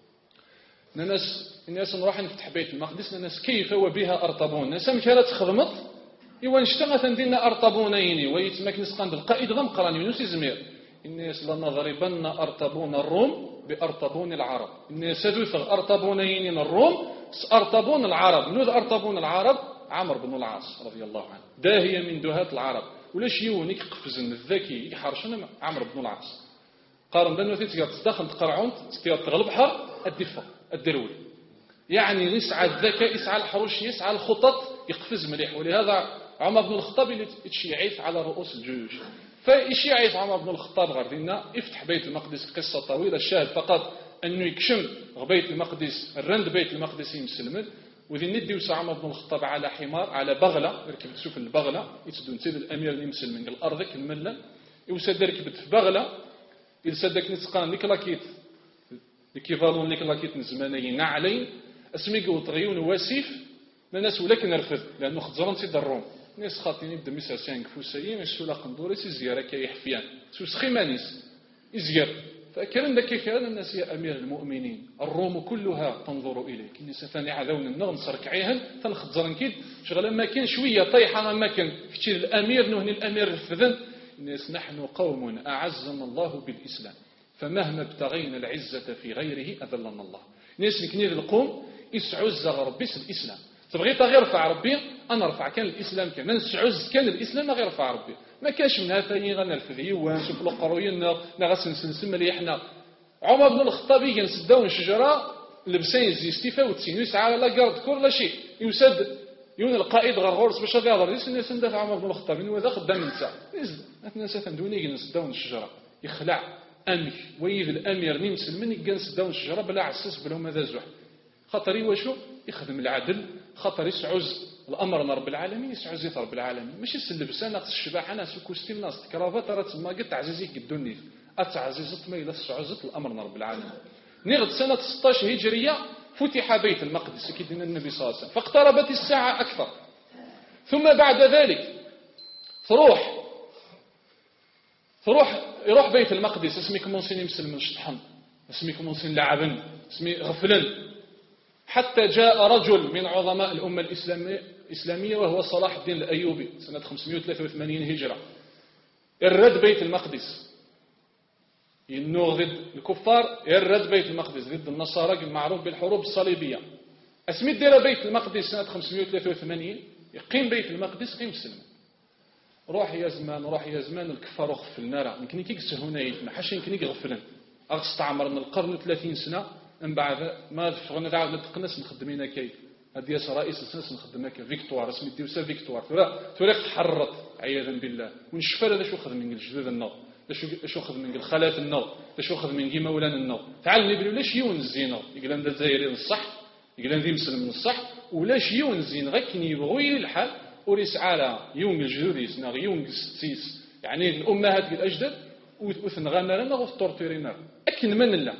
Speaker 2: الناس الناس نروح نفتح بيت المقدس الناس كيف وبها أرطبون الناس كانت خدمت إيوان اشتغلت عندنا أرطبونين ويتمك نسقان القائد غم قراني ونسي زمير الناس لنضربن أرطبون الروم بأرطبون العرب. الناس ذوثغ أرطبونين الروم أرطبون العرب. نوذ أرطبون العرب عمر بن العاص رضي الله عنه داهية من دهات العرب ولاش يونيك قفزن الذكي يحرشن عمر بن العاص قارن بأنه تيتقى تدخل تقرعون تيتقى تغلب حر الدفة الدروي يعني يسعى الذكاء يسعى الحروش يسعى الخطط يقفز مليح. ولهذا عمر بن الخطاب اللي يتشيعيث على رؤوس الجيوش فيشيعيث عمر بن الخطاب غردنا يفتح بيت المقدس. قصة طويلة الشاهد فقط أنه يكشم بيت المقدس الرند بيت المقدس يمسلمد وذي ندي وسع عمر بن الخطاب على حمار على بغلة ركبت تشوف البغلة يتسدون سيد الأمير اللي يمسل من الأرض كالملة يوسد ركبت في بغلة يسدك نتسقان نيكلاكيت الكيفالون نيكلاكيت نزمانيين نعلين اسمي وطغيون واسيف الناس ولكن نرفض لأنه خزران سيد الروم ناس خاطين يبدا ميساسين فوسايين يسولا قندوريس يزيارة كي يحفيان سو سخيمانيس يزيار فكان ذاك كان الناس يا أمير المؤمنين الروم كلها تنظر إليك الناس ثاني عذون النغم صركعيهن تنخزرن كيد شغل ما كان شوية طيحة ما كان فتشير الأمير نهني الأمير رفضن الناس نحن قوم أعزنا الله بالإسلام فمهما ابتغينا العزة في غيره أذلنا الله. الناس مكنير القوم يسعز ربي الإسلام تبغي تغير رفع ربي أنا رفع كان الإسلام كان ما نسعز كان الإسلام غير رفع ربي ما كانش من هذا غنرفض يوان شوف القرويين نغسل نسلسل مليحنا. عمر بن الخطاب ينسدون شجرة لبسين زي ستيفا وتسين يسعى لا قرد كل شيء يسد يون القائد غرغورس باش هذا الرئيس الناس ندافع عمر بن الخطاب إنه هذا خدام نساء الناس تندوني ينسدون الشجرة يخلع أمي ويذ الأمير نمسل من ينسدون الشجرة بلا عسس بلا ماذا زح خطري وشو يخدم العدل خطر يسعز الأمر رب العالمين يسعز رب العالمين ماشي السلبسة ناقص الشباحة ناس وكوستيم ناس كرافات راه تما قلت عزيزيك قدوني أتعزيزت ما إلا سعزت الأمر رب العالمين. نغد سنة ستة عشر هجرية فتح بيت المقدس كيدنا النبي صلى الله عليه وسلم فاقتربت الساعة أكثر. ثم بعد ذلك تروح تروح يروح بيت المقدس اسميك منصين يمسل من شطحن اسميك منصين لعبن اسمي غفلن حتى جاء رجل من عظماء الأمة الإسلامية وهو صلاح الدين الأيوبي سنة خمسمائة وثلاثة وثمانين هجرة الرد بيت المقدس ينوغ ضد الكفار الرد بيت المقدس ضد النصارى المعروف بالحروب الصليبية. اسمي دير بيت المقدس سنة خمسمائة وثلاثة وثمانين يقيم بيت المقدس قيم السلم روح يا زمان روح يا زمان الكفار وغفلنا راه يمكن يكسه هنا يتما حاشا يمكن يغفلن أغسطعمرنا القرن ثلاثين سنة من بعد ما فغنا دعوة نتقنس نخدمينا كيف هذه رئيس السنس نخدم هكا فيكتوار سميتي وسا فيكتوار ثورا ثورا تحرط عياذا بالله ونشفى هذا شو خدم من الجدود النوض شو خدم من الخلات النوض شو خدم من كيما ولان النوض تعال نبلو لاش يون الزينه يقول لنا الجزائري الصح يقول لنا ذي مسلم الصح ولاش يون الزين غير كي يبغوا يلي الحال وريس على يون الجدود يسنا يون الستيس يعني الامهات الاجداد وثنغانا لنا وثورتيرينا اكن من لا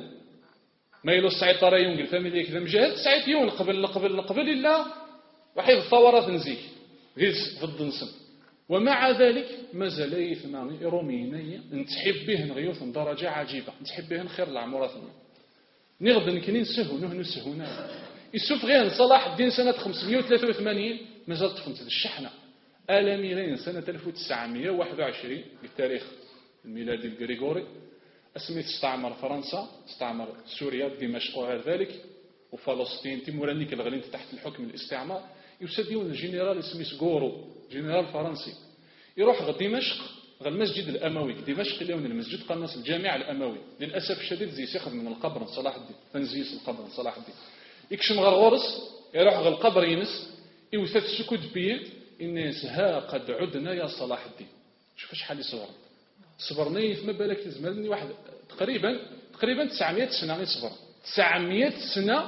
Speaker 2: ما يلو السعيد ترى يون الفاميلي كذا مجاهد سعيد يون قبل قبل قبل الا واحد الثورات نزيك غير ضد نسم ومع ذلك مازال يثناني روميني نتحب به نغيوث درجة عجيبة نتحب به خير العمراتنا نغد نكني نسهو نهنو نسهونا يسوف غير صلاح الدين سنة خمسمائة وثلاثة وثمانين مازال تخمس الشحنة آلاميرين سنة ألف وتسعمائة وواحد وعشرين بالتاريخ الميلادي الغريغوري اسميت استعمر فرنسا استعمر سوريا دمشق وغير ذلك وفلسطين تيمورانيك الغلين تحت الحكم الاستعمار يسديون الجنرال اسمه غورو جنرال فرنسي يروح غ دمشق غ المسجد الاموي دمشق اليوم المسجد قناص الجامع الاموي للاسف الشديد زي ياخذ من القبر صلاح الدين تنزيس القبر صلاح الدين يكشم غ الغرس يروح غ القبر ينس يوثث سكوت بيه الناس ها قد عدنا يا صلاح الدين شوف شحال يصبر صبرني ما بالك زمرني واحد تقريبا تقريبا تسعمائة سنه يصبر تسعمائة سنه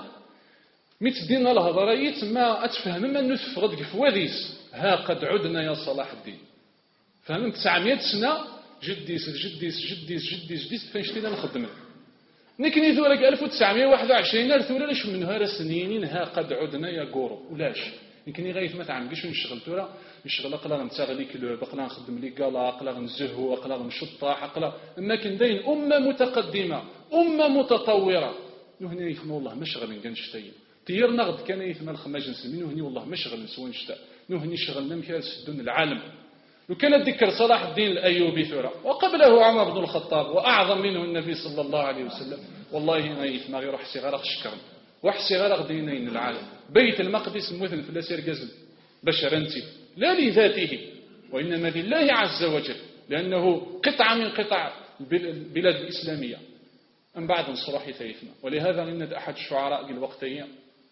Speaker 2: متدينا الهضره يتما اتفهم ما نفقد كفواديس ها قد عدنا يا صلاح الدين فهمت تسعمائة سنه جديس جديس جديس جديس جديس فين شتينا نخدم نكني ثورك ألف وتسعمائة وواحد وعشرين ثوره لاش من هذا سنين ها قد عدنا يا غورو ولاش يمكن غايت ما تعمقش نشتغل ثوره نشتغل اقلا نتغلي كلوب اقلا نخدم لي كالا اقلا نزهو اقلا نشطاح اقلا اما كندين امه متقدمه امه متطوره نهني يفهم والله مشغل كنشتي طير نغد كان يثمن الخماج نسلمين نهني والله مشغل نسوى نشتا نهني شغلنا مكال سدون العالم لو كان ذكر صلاح الدين الايوبي ثوره وقبله عمر بن الخطاب واعظم منه النبي صلى الله عليه وسلم والله ما يثمن غير حسي غير شكر وحسي غير دينين العالم بيت المقدس مثل فلاسير جزل بشرنتي لا لذاته وانما لله عز وجل لانه قطعه من قطع البلاد الاسلاميه من بعد نصرح ثيثنا ولهذا ان احد الشعراء الوقتيه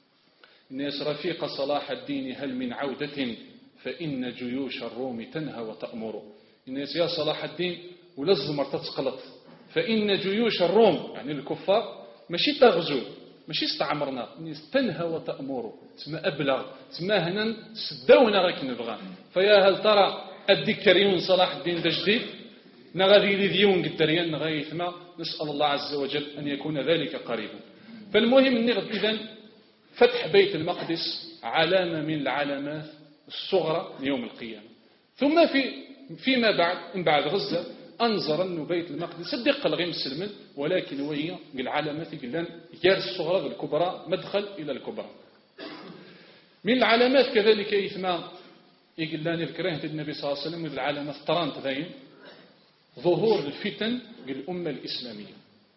Speaker 2: الناس رفيق صلاح الدين هل من عودة فإن جيوش الروم تنهى وتأمر الناس يا صلاح الدين ولازم تتقلط فإن جيوش الروم يعني الكفار ماشي تغزو ماشي استعمرنا الناس تنهى وتأمر تما أبلغ تما هنا سدونا غيك نبغى فيا هل ترى الذكريون صلاح الدين دا جديد نغادي لذيون قدريان نغايث ما نسأل الله عز وجل أن يكون ذلك قريبا فالمهم النغد إذن فتح بيت المقدس علامة من العلامات الصغرى ليوم القيامة ثم في فيما بعد من بعد غزة أنظر أن بيت المقدس الدقة الغير مسلمين ولكن وهي العلامات قلنا غير الصغرى الكبرى مدخل إلى الكبرى من العلامات كذلك إثما يقلان الكراهة النبي صلى الله عليه وسلم العلامات طرانت ذين ظهور الفتن بالأمة الإسلامية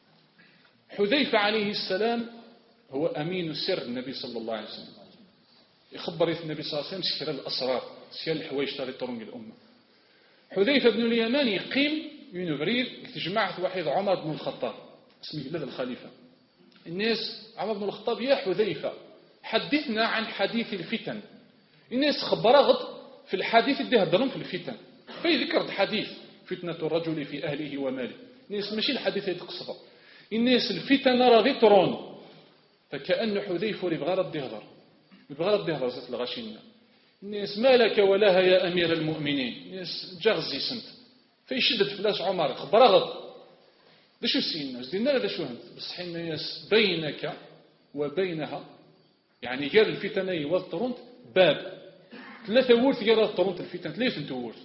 Speaker 2: حذيفة عليه السلام هو أمين سر النبي صلى الله عليه وسلم يخبر النبي صلى الله عليه وسلم سكر الأسرار سكر الحوايج تاري طرنج الأمة حذيفة بن اليمان يقيم ينبريد تجمعت واحد عمر بن الخطاب اسمه الله الخليفة الناس عمر بن الخطاب يا حذيفة حدثنا عن حديث الفتن الناس خبرغت في الحديث اللي هدرهم في الفتن فيذكرت حديث فتنة الرجل في أهله وماله الناس ماشي الحديث يتقصده الناس الفتن راغي ترون فكأن حذيفة يبغى رد يهضر يبغى رد يهضر زات الغاشينا الناس ما لك ولها يا أمير المؤمنين الناس جغزي سنت فيشدد فلاس عمر خبرغت ده شو سينا زدنا هذا شو هند بصح الناس بينك وبينها يعني غير الفتن يوضرون باب ثلاثة ورث غير الطرونت الفتن ثلاثة تورث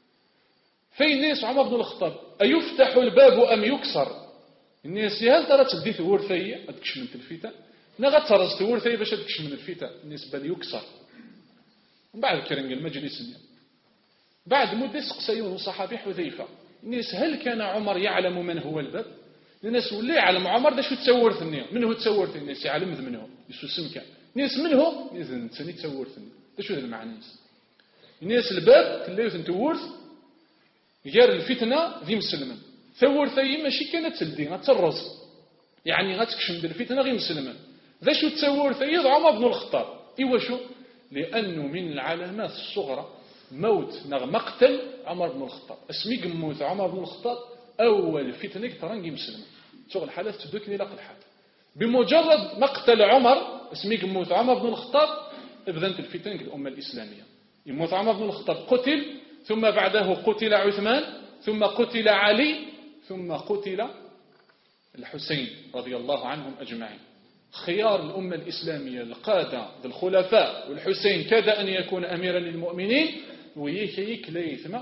Speaker 2: في الناس عمر بن الخطاب أيفتح الباب أم يكسر الناس هل ترى تدي ثورثية أدكش من الفتن نغا ترز ثورثية باش أدكش من الفتن الناس بل يكسر وبعد كرنج المجلس بعد مدة سقسيون الصحابي حذيفة الناس هل كان عمر يعلم من هو الباب الناس ولا يعلم عمر ده شو تسورثني من هو تسورثني الناس يعلم منه يسو سمكة الناس منه إذن تسني تسورثني ده شو هذا المعنى الناس الناس الباب تلاقيه تورث غير الفتنة ذي مسلمين ثورثي ماشي كانت تلدي غترز يعني غتكشم ديال الفتنة غير مسلمين ذا شو تسورثي عمر بن الخطاب إيوا شو؟ لأنه من العلامات الصغرى موت مقتل عمر بن الخطاب. اسمي موت عمر بن الخطاب أول فتنة ترانجي مسلم شغل الحالات تدوكني لاق الحال بمجرد مقتل عمر اسمي موت عمر بن الخطاب بدأت الفتنة الأمة الإسلامية. يموت عمر بن الخطاب قتل، ثم بعده قتل عثمان، ثم قتل علي، ثم قتل الحسين رضي الله عنهم أجمعين. خيار الأمة الإسلامية القادة الخلفاء والحسين كاد أن يكون أميرا للمؤمنين ويكيك لا يثمى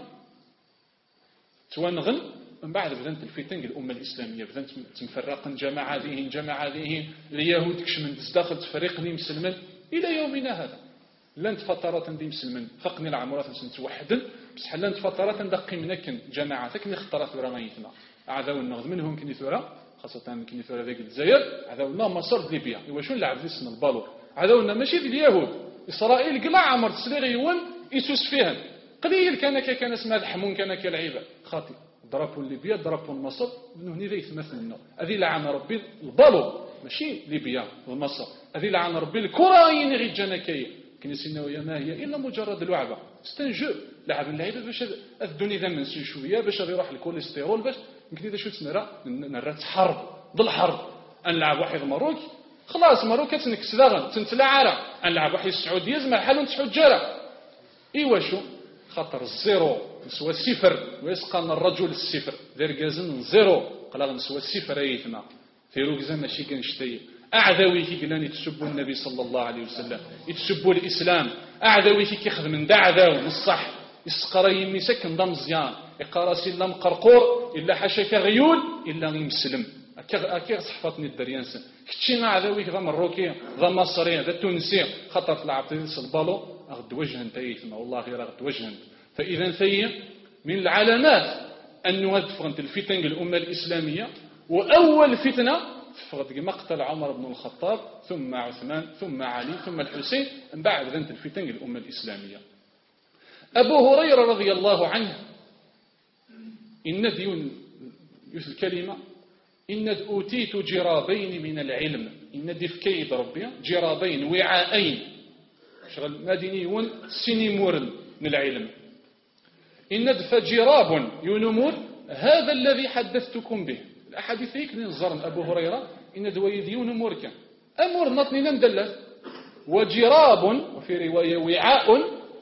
Speaker 2: توانغن. من بعد بدأت الفتن الأمة الإسلامية بدأت تنفرقا جماعة ذيهن جماعة ذيهن اليهود كشمن تداخل تفريقني مسلمين إلى يومنا هذا. لن فترات دي مسلمين فقني العمرات سنت وحدا بس حلان فترات دقي منك جماعتك نختارت ورميتنا أعذاو النغض منهم كني ثورة خاصة كني ثورة ذيك الجزائر عذاونا مصر ليبيا إيوا شو اللعب ذي سن البالو عذاونا ماشي ذي اليهود إسرائيل قلع عمر تسليغي يوان يسوس فيها قليل كان كان اسمها الحمون كان كالعيبة خاطي ضربوا ليبيا ضربوا مصر من هنا ذي يتمثلنا هذه لعن ربي البالو ماشي ليبيا ومصر هذه لعن ربي الكرة ينغي جنكية كنيسينا ويا ما هي إلا مجرد اللعبة استنجو لعب اللعيبة باش الدنيا ذا من شوية باش يروح الكوليسترول باش يمكن إذا شو تنرى نرى حرب ضل حرب نلعب واحد مروك خلاص مروك تنكس داغن تنتلا عرا نلعب واحد السعودية زعما حالهم تسعود جارة إيوا شو خاطر الزيرو نسوى الصفر ويسقى الرجل الصفر ديركازن زيرو قلا نسوى الصفر أيثنا في روكزا ماشي كنشتي أعذوي كي قلان يتسبوا النبي صلى الله عليه وسلم يتسبوا الإسلام أعذوي كي كيخذ من دعذاو من الصح يسقرا يمي سكن ضم مزيان يقراسي إلا مقرقور إلا حاشاك غيول إلا يمسلم أكيغ صحفتني الدريانسن كتشينا عذوي ذا مروكي ذا مصري ذا تونسي خطر طلع تنس البالو أغد وجهن تايثنا والله غير أغد وجهن. فإذا ثي من العلامات أن نوذفرنت الفتن الأمة الإسلامية وأول فتنة فقد مقتل عمر بن الخطاب ثم عثمان ثم علي ثم الحسين من بعد ذنت الفتن الأمة الإسلامية. أبو هريرة رضي الله عنه إن ديون يوث الكلمة إن أوتيت جرابين من العلم إن دي فكيد ربي جرابين وعاءين شغل مدينيون سينيمورن من العلم إن فجراب ينمر هذا الذي حدثتكم به الأحاديث هيك ننظرن أبو هريرة إن دويديون موركا أمور نطني ندلت وجراب وفي رواية وعاء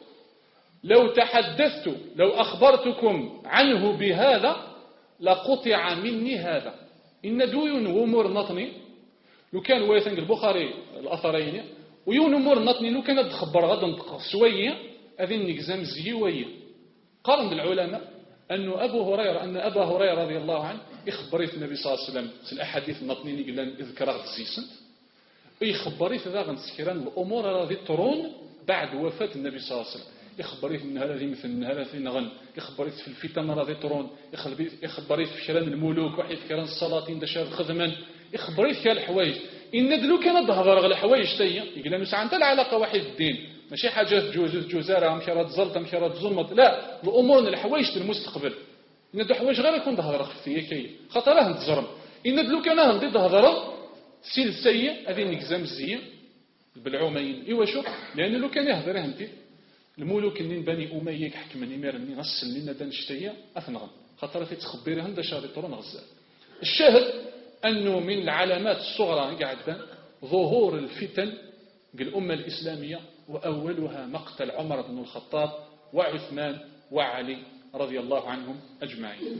Speaker 2: لو تحدثت لو أخبرتكم عنه بهذا لقطع مني هذا إن دويون ومور نطني لو كان ويثنق البخاري الأثرين ويون أمور نطني لو كانت تخبر غدا سوية أذن نقزم زيوية قارن العلماء أن أبو هريرة أن أبا هريرة رضي الله عنه يخبريت النبي صلى الله عليه وسلم في الأحاديث النطنين قلنا إذكرها الزيسنت ويخبريت ذا غنسكران الأمور راضي ترون بعد وفاة النبي صلى الله عليه وسلم يخبريت من هذا مثل من هذا في نغن يخبريت في الفتن راضي ترون يخبريت في شران الملوك واحد كران السلاطين دشار خدما يخبريت كالحوايج إن دلو كان ظهر غير الحوايج تيا يقول نسعى أنت العلاقة واحد الدين ماشي حاجات جوز جوزارة مشارات زلطة مشارات زلمط لا الأمور الحوايج المستقبل إن دو حوايج غير يكون ظهر خفية كي خطره نتزرم إن دلو كان هندي ظهر سيل سيء هذه نكزام الزية بالعومين إيوا شوف لأن لو كان يهضر هندي الملوك اللي بني أمية يحكم من يمرني غسل لنا دان شتية أثنغم خطر في تخبير هند شاري طرون غزال. الشاهد أنه من العلامات الصغرى قاعدة ظهور الفتن بالأمة الإسلامية وأولها مقتل عمر بن الخطاب وعثمان وعلي رضي الله عنهم أجمعين.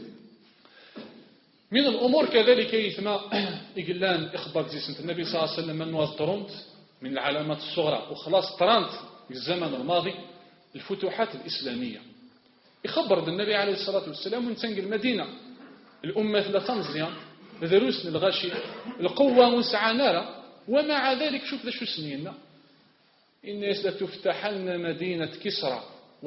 Speaker 2: من الأمور كذلك يثمى إقلان إخبار زيسنة النبي صلى الله عليه وسلم من وزدرمت من العلامات الصغرى وخلاص طرانت في الزمن الماضي الفتوحات الإسلامية. يخبر النبي عليه الصلاة والسلام من تنقل المدينة الأمة ثلاثة مزيان ذروس الغاشية القوة وسعى نارا ومع ذلك شوف ذا شو سنينا إن لتفتحن مدينة كسرى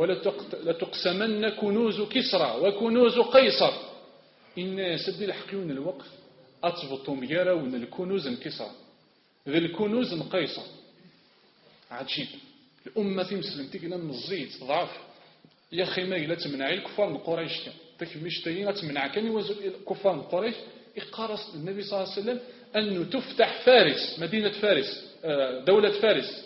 Speaker 2: ولتقسمن كنوز كسرى وكنوز قيصر إن سد الحقيون الوقت أتبطوا ميارا وإن الكنوز كسرى ذي الكنوز قيصر عجيب الأمة في مسلم تقنا من الزيت ضعف يا أخي ما لا تمنعي الكفار من قريش تكمش تينا تمنع كان يوزن الكفار من قريش إقارس النبي صلى الله عليه وسلم أنه تفتح فارس مدينة فارس دولة فارس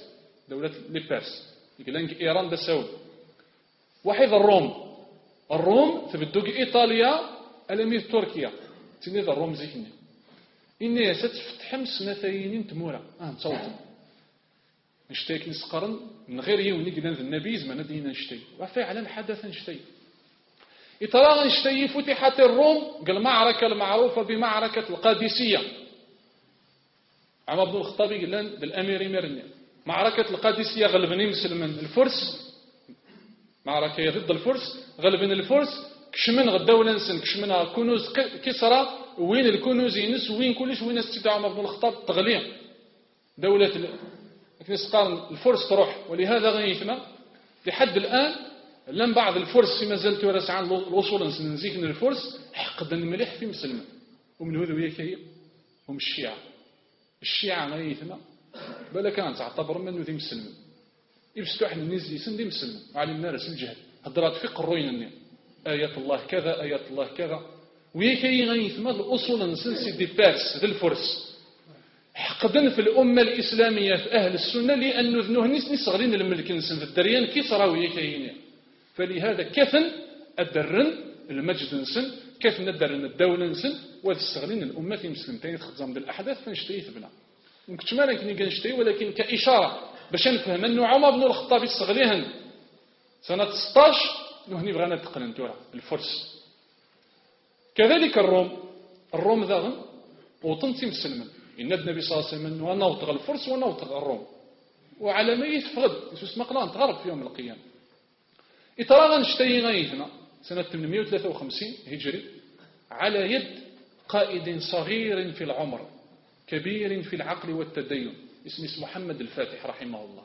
Speaker 2: دولة لي بيرس يقولك إيران دا ساود واحد الروم الروم تبدوك إيطاليا ألمير تركيا تنيد الروم زيكني إني ستفتحم سنتين تمورا آه تصوت نشتيك نسقرن من غير يوني قلنا النبي زمان دينا نشتي وفعلا حدث نشتي إطلاقا نشتي فتحت الروم قال المعركة المعروفة بمعركة القادسية عمر بن الخطاب قال لنا بالأمير مرني معركة القادسية غلبني مسلمين الفرس معركة ضد الفرس غلبني الفرس كشمن غداولا نسن كشمن كنوز كسرى وين الكنوز ينس وين كلش وين استدعى عمر بن الخطاب تغلية دولة نسقارن الفرس تروح ولهذا غنيتنا لحد الآن لم بعض الفرس ما زلت ورسع عن الوصول نزيك من الفرس حقدا مليح في مسلمة ومن هذا وياك هم الشيعة الشيعة غنيتنا بلا كانت تعتبر من ذي مسلمة يبستو احنا نزي سندي مسلمة وعلى الناس الجهل هضرات في قروين النية آيات الله كذا آيات الله كذا وياك غنيتنا الأصول نسلسي دي بارس ذي الفرس حقدا في الأمة الإسلامية في أهل السنة لأنه ذنوه نس نصغرين الملك نسن في الدريان كي صراوية كينيا فلهذا كثن الدرن المجد نسن كثن الدرن الدولة نسن وذستغلين الأمة في مسلمتين تخزم بالأحداث فنشتهي ثبنا ممكن ما لكن نشتهي ولكن كإشارة باش نفهم أنه عمر بن الخطاب يستغليهن سنة ستة عشر نهني بغانا تقنن تورا الفرس كذلك الروم الروم ذاغن وطنتي مسلمين إن النبي صلى الله عليه وسلم ونوطغ الفرس ونوطغ الروم وعلى ما يتفغد يسوس مقلان تغرب في يوم القيامة إطراغا نشتهي غايتنا سنة ثمانمائة وثلاثة وخمسين هجري على يد قائد صغير في العمر كبير في العقل والتدين اسمه محمد الفاتح رحمه الله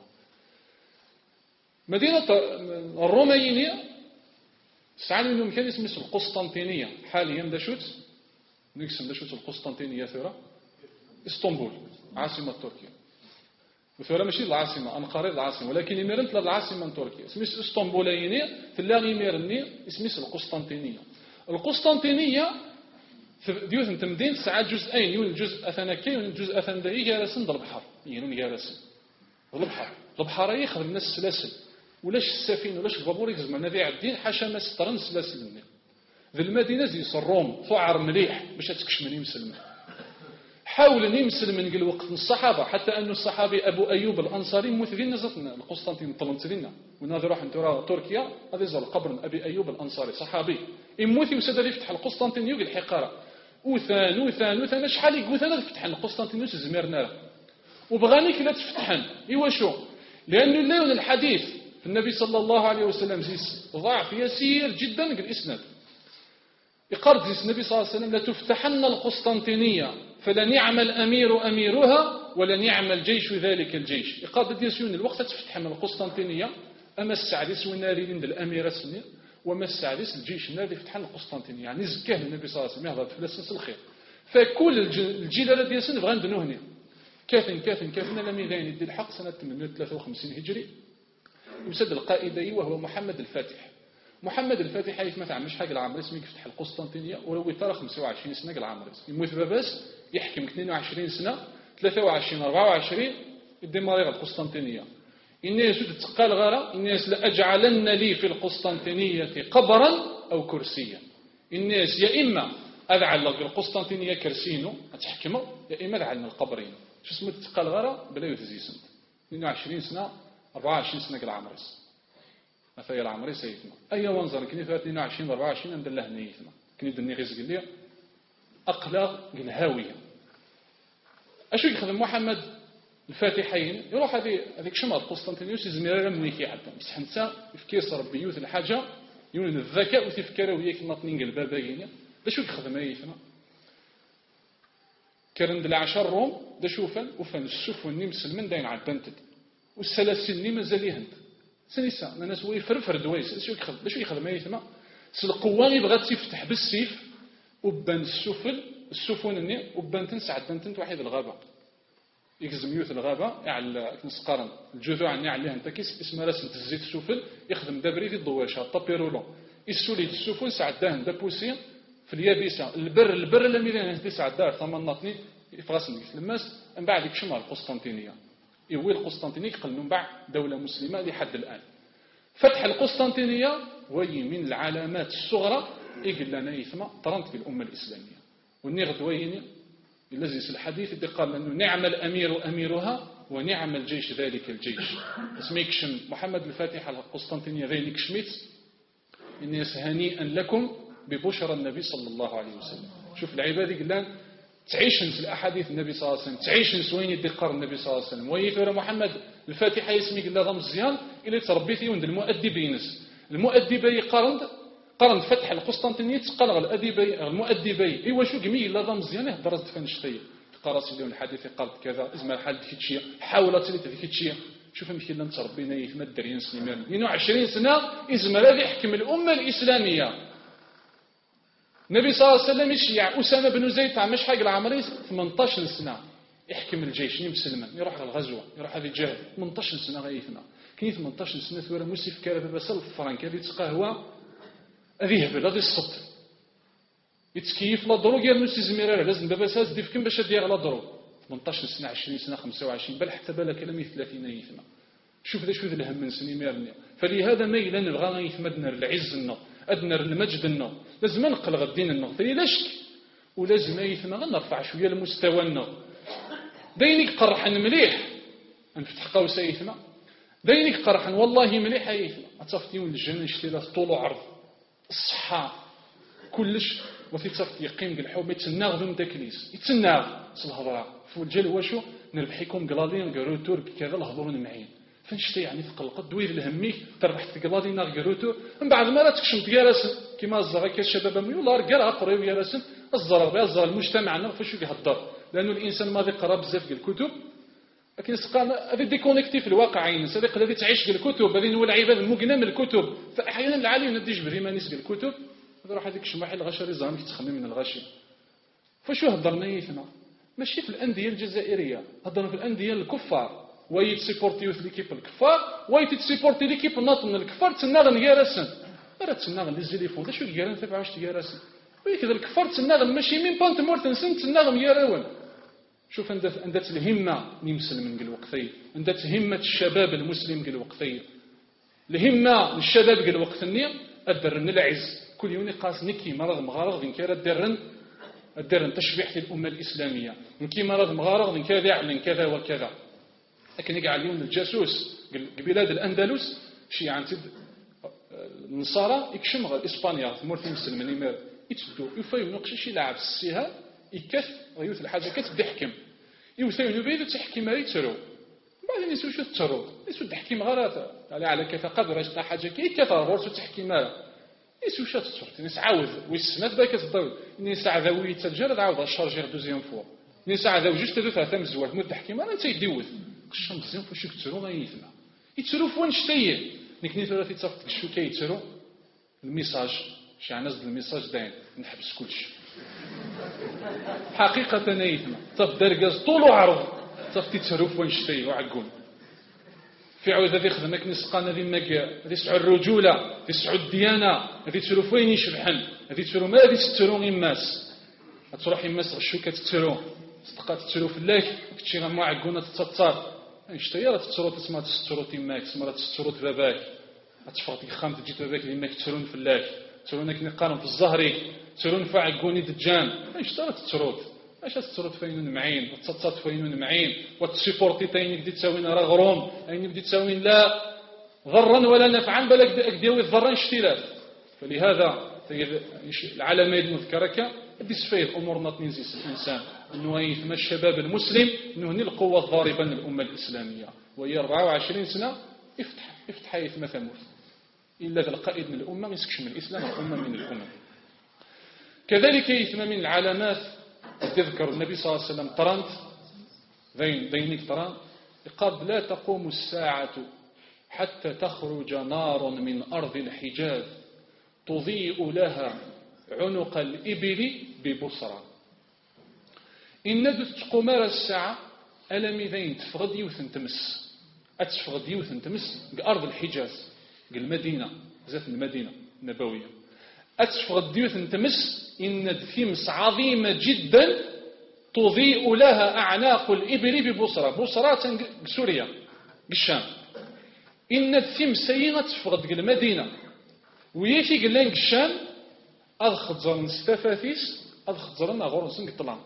Speaker 2: مدينة الرومينية سعى منهم كان اسمه القسطنطينية حاليا داشوت نقسم داشوت القسطنطينية ثورة اسطنبول عاصمة تركيا وثورة ماشي العاصمة أنقرة العاصمة ولكن يمرنت للعاصمة تركيا اسمه اسطنبولينية تلاقي يمرني اسمه القسطنطينية القسطنطينية ديوث تمدين ساعات جزئين يون الجزء أثنكي يون الجزء أثندي جالسين ضل البحر ينون جالسين البحر البحر ياخذ الناس سلاسل ولاش السفينة ولاش البابور يخزم نبي عدين حاشا ما سترن سلاسل مني ذي المدينة زي الروم فعر مليح باش تكش مني مسلمة حاول أن يمسلم من وقت الصحابة حتى أن الصحابي أبو أيوب الأنصاري مثلين نزلنا القسطنطين طلنتلنا ونهذا راح نتورا تركيا هذا يزال قبر أبي أيوب الأنصاري صحابي إموثي وسدر يفتح القسطنطين يوقع الحقارة وثان وثان وثان شحال يقول فتح القسطنطين زميرنا وبغانيك لا تفتحن إيوا شو لأنه اللون الحديث في النبي صلى الله عليه وسلم ضعف يسير جدا الإسناد يقرد النبي صلى الله عليه وسلم لا تفتحن القسطنطينية فلا نعم الأمير أميرها ولا نعم الجيش ذلك الجيش يقرد يسون الوقت تفتح من القسطنطينية أما السعدس والناري عند الأمير السني وما السعدس الجيش الناري يفتح القسطنطينية يعني زكاه النبي صلى الله عليه وسلم يهضر في لسنس الخير فكل الجيل الذي يسن بغا ندنو هنا كافن كافن كافن لم يدين يدي الحق سنة ثمانمائة وثلاثة وخمسين هجري يمسد القائدي وهو محمد الفاتح محمد الفاتح حيث مثلا مش حاجة العمر اسمه يفتح القسطنطينية ولو يطرى خمسة وعشرين سنة العمر يموت باباس يحكم اثنين وعشرين سنة ثلاثة وعشرين أربعة وعشرين يدي مريغ القسطنطينية الناس تتقال غارة الناس لأجعلن لي في القسطنطينية قبرا أو كرسيا الناس يا إما أذعل القسطنطينية كرسينو أتحكمه يا إما أذعلنا القبرين شو اسمه تتقال غارة بلا يتزي سنة اثنين وعشرين سنة أربعة وعشرين سنة العمرس مثلا العمري سيدنا أي وانظر كني في اثنين وعشرين أربعة وعشرين عند الله نيتنا كني دني غيز قال لي أقلاغ الهاوية أشو يخدم محمد الفاتحين يروح هذه هذيك شمال قسطنطينيوس زميرة منيكي حتى بس حنسا يفكر ربي يوث الحاجة يون الذكاء وتفكر وياك نطنين قلبا باقيين ده شو يخدم أيتنا كرند العشر روم ده شوفن وفن السفن نمسلمن داين عدنتد والسلاسل ني مازاليهن سنسا الناس هو يفرفر دويس شو يخدم باش يخدم ايتما القوه يبغى تفتح بالسيف وبان السفل السفن ني وبان تنسعد بنت واحد الغابه يكزم يوث الغابه يعل نسقرن الجذوع ني عليها انت كيس اسمها رسمه الزيت السفل يخدم دابري في الضواشة طابيرولو يسولي السفن سعداهن دابوسي في اليابسه البر البر اللي ميدان هدي سعدار ثمن نطني يفغسني الماس من بعد يكشمها القسطنطينيه إيوي القسطنطينية قلنا من بعد دولة مسلمة لحد الآن. فتح القسطنطينية وهي من العلامات الصغرى يقول لنا يثمى طرنت في الأمة الإسلامية. والنغد وين يلزس الحديث اللي قال أنه نعم الأمير أميرها ونعم الجيش ذلك الجيش. اسميكشم محمد الفاتح على القسطنطينية ذلك شميت الناس هنيئا لكم ببشرى النبي صلى الله عليه وسلم. شوف العباد يقول تعيشن في الأحاديث النبي صلى الله عليه وسلم، تعيشن سوين يدقر النبي صلى الله عليه وسلم. ويثور محمد الفاتحة يسمي قال لها مزيان إلى تربيتي وند المؤدبينس المؤدبي قرند قرند فتح القسطنطينية تقلغ الأدبي المؤدبي إيوا شو قمي لا مزيان درست فنشتي قرأت اليوم الحديث قالت كذا إزما حال ديكيتشيا حاولت لي ديكيتشيا شوف مشي لنا تربينا يثمد دريان سنين لأنه عشرين سنة إزما لا يحكم الأمة الإسلامية. النبي صلى الله عليه وسلم يشيع أسامة بن زيد تاع مش حق العمري ثمانية عشر سنة يحكم الجيش يمسلما يروح على الغزوة يروح هذه الجهاد ثمانية عشر سنة غيثنا كاين ثمانية عشر سنة ثورة موسيف كارثة بس الفرنك هذه تقهوى هذه هبل هذه الصد يتكيف لا دروغ يا نوسي زميرة لازم دابا ساز ديف كم باش دير على دروغ ثمانية عشر سنة عشرين سنة خمسة وعشرين بل حتى بلا كلامي ثلاثين يثنا شوف ذا شو ذا الهم من سنين ميرني. فلهذا ما إلا نبغى يثمدنا العز النار أدنى المجد النار لازم نقل غدين النار لا شك ولازم يثنا نرفع شوية المستوى النار دينك قرحا مليح نفتح قوس يثنا دينك قرحا والله مليح يثنا أتصفتيون الجنة اشتلا طول عرض الصحة كلش وفي تصفت يقيم الحوم يتسناغ ذم داكليس يتسناغ الهضره فوجل واشو نربحيكم قلادين قروتور كذا الهضرون معين فنشتي يعني ثقلق دوير الهميك تربحت قلادين قروتور من بعد ما لا تكشم تجالس كما الزغا كالشباب ميولار قرا قريو يا رسم الزرق الزرق المجتمع فشو يهضر لانه الانسان ما يقرا بزاف ديال الكتب لكن سقال هذا ديكونيكتي في الواقع عين صديق الذي تعيش بالكتب هذه هو العباد المقنه من الكتب فاحيانا العالم نديش بريمانيس بالكتب راح هذيك الشماحي الغشري زعما كتخمم من الغشي فشو هضرنا يثنا ماشي في الانديه الجزائريه هضرنا في الانديه الكفار ويت سيبورتيو في ليكيب الكفار ويت تسيبورتي ليكيب ناط من الكفار تسناغ نيارسن راه تسناغ لي زيليفون شو كيران تبع واش تيارسن ويكذا الكفار تسناغ ماشي من بانت مورتنسن تسناغ مياراون شوف عندها عندها الهمه نمسل من الوقتين عندها همه الشباب المسلم قال وقتين الهمه الشباب قال وقت النية الدرن العز كل يوم قاس نكي مرض مغارض إن كان الدرن الدرن تشبيح للأمة الإسلامية نكي مرض مغارض إن كذا يعلن كذا وكذا لكن يقع اليوم الجاسوس بلاد الأندلس شي عن النصارى يكشم غير إسبانيا ثمورتي مسلمين يمر يتدو يفايو نقش شي لاعب السيها يكف غيوث الحاجة كتبدا يحكم يوثايو بيدو تحكي ما يترو بعدين يسوي شو تترو يسوي تحكيم غير على على كذا قدر اش حاجة كي كثر غورسو تحكيم يسوي شو تتصرف نسعاود ويسمات باك تضوي نساع ذوي تسجل عاود الشارجير دوزيام فوا نساع ذوي جوج ثلاثه ثم زوار مد تحكيم انا تيدوث قش مزيان فاش كترو غيثنا يترو فوين شتي نكني ثلاثه تصفت شو كيترو الميساج شي نزل الميساج داين نحبس كلشي حقيقه نيثنا صف درجاز طول وعرض صف تيترو فوين شتي وعقون في عود هذه خدمك نسقان هذه مكا هذه سعود الرجولة هذه سعود الديانة هذه تسرو فين يشبحن هذه تسرو ما هذه تترو إماس تروح إماس غشو كتترو صدقات تترو في الله كتشي غما عقونة تتصار اشتيا راه تترو تسمى تسترو تيماك تسمى تسترو تباباك تفرط الخام تجي تباباك لما كترون في الله ترونك نقارن في الزهري ترون في عقوني دجان اشترى تترو اش تتصرف فين معين وتصطط فين معين وتسيبورتي تاين بدي تساوين راه غروم اين بدي تساوين لا ضرا ولا نفعا بالك ديوي ضرا اشتراف فلهذا العلامه المذكره بدي سفيه امورنا تنزيس الانسان انه يفهم الشباب المسلم انه هني القوه الضاربه للامه الاسلاميه وهي أربعة وعشرين سنه يفتح يفتح حيث ما ثموت الا ذا القائد من الامه ما يسكش من الاسلام الامه من الامم كذلك يثم من العلامات تذكر النبي صلى الله عليه وسلم طرنت ذين ذينك طرنت قد لا تقوم الساعة حتى تخرج نار من أرض الحجاز تضيء لها عنق الإبل ببصرة إن ندت قمار الساعة ألم ذين تفغد يوثن تمس أتفغد يوثن تمس بأرض الحجاز المدينة ذات المدينة النبوية أتفغد يوثن تمس إن ثمس عظيمة جدا تضيء لها أعناق الإبل ببصرة. بصرة سوريا الشام. إن الثمسيين تفرد المدينة وياتي قال لك الشام أدخل زرن استفاثيس أدخل زرن غورنسن قطلان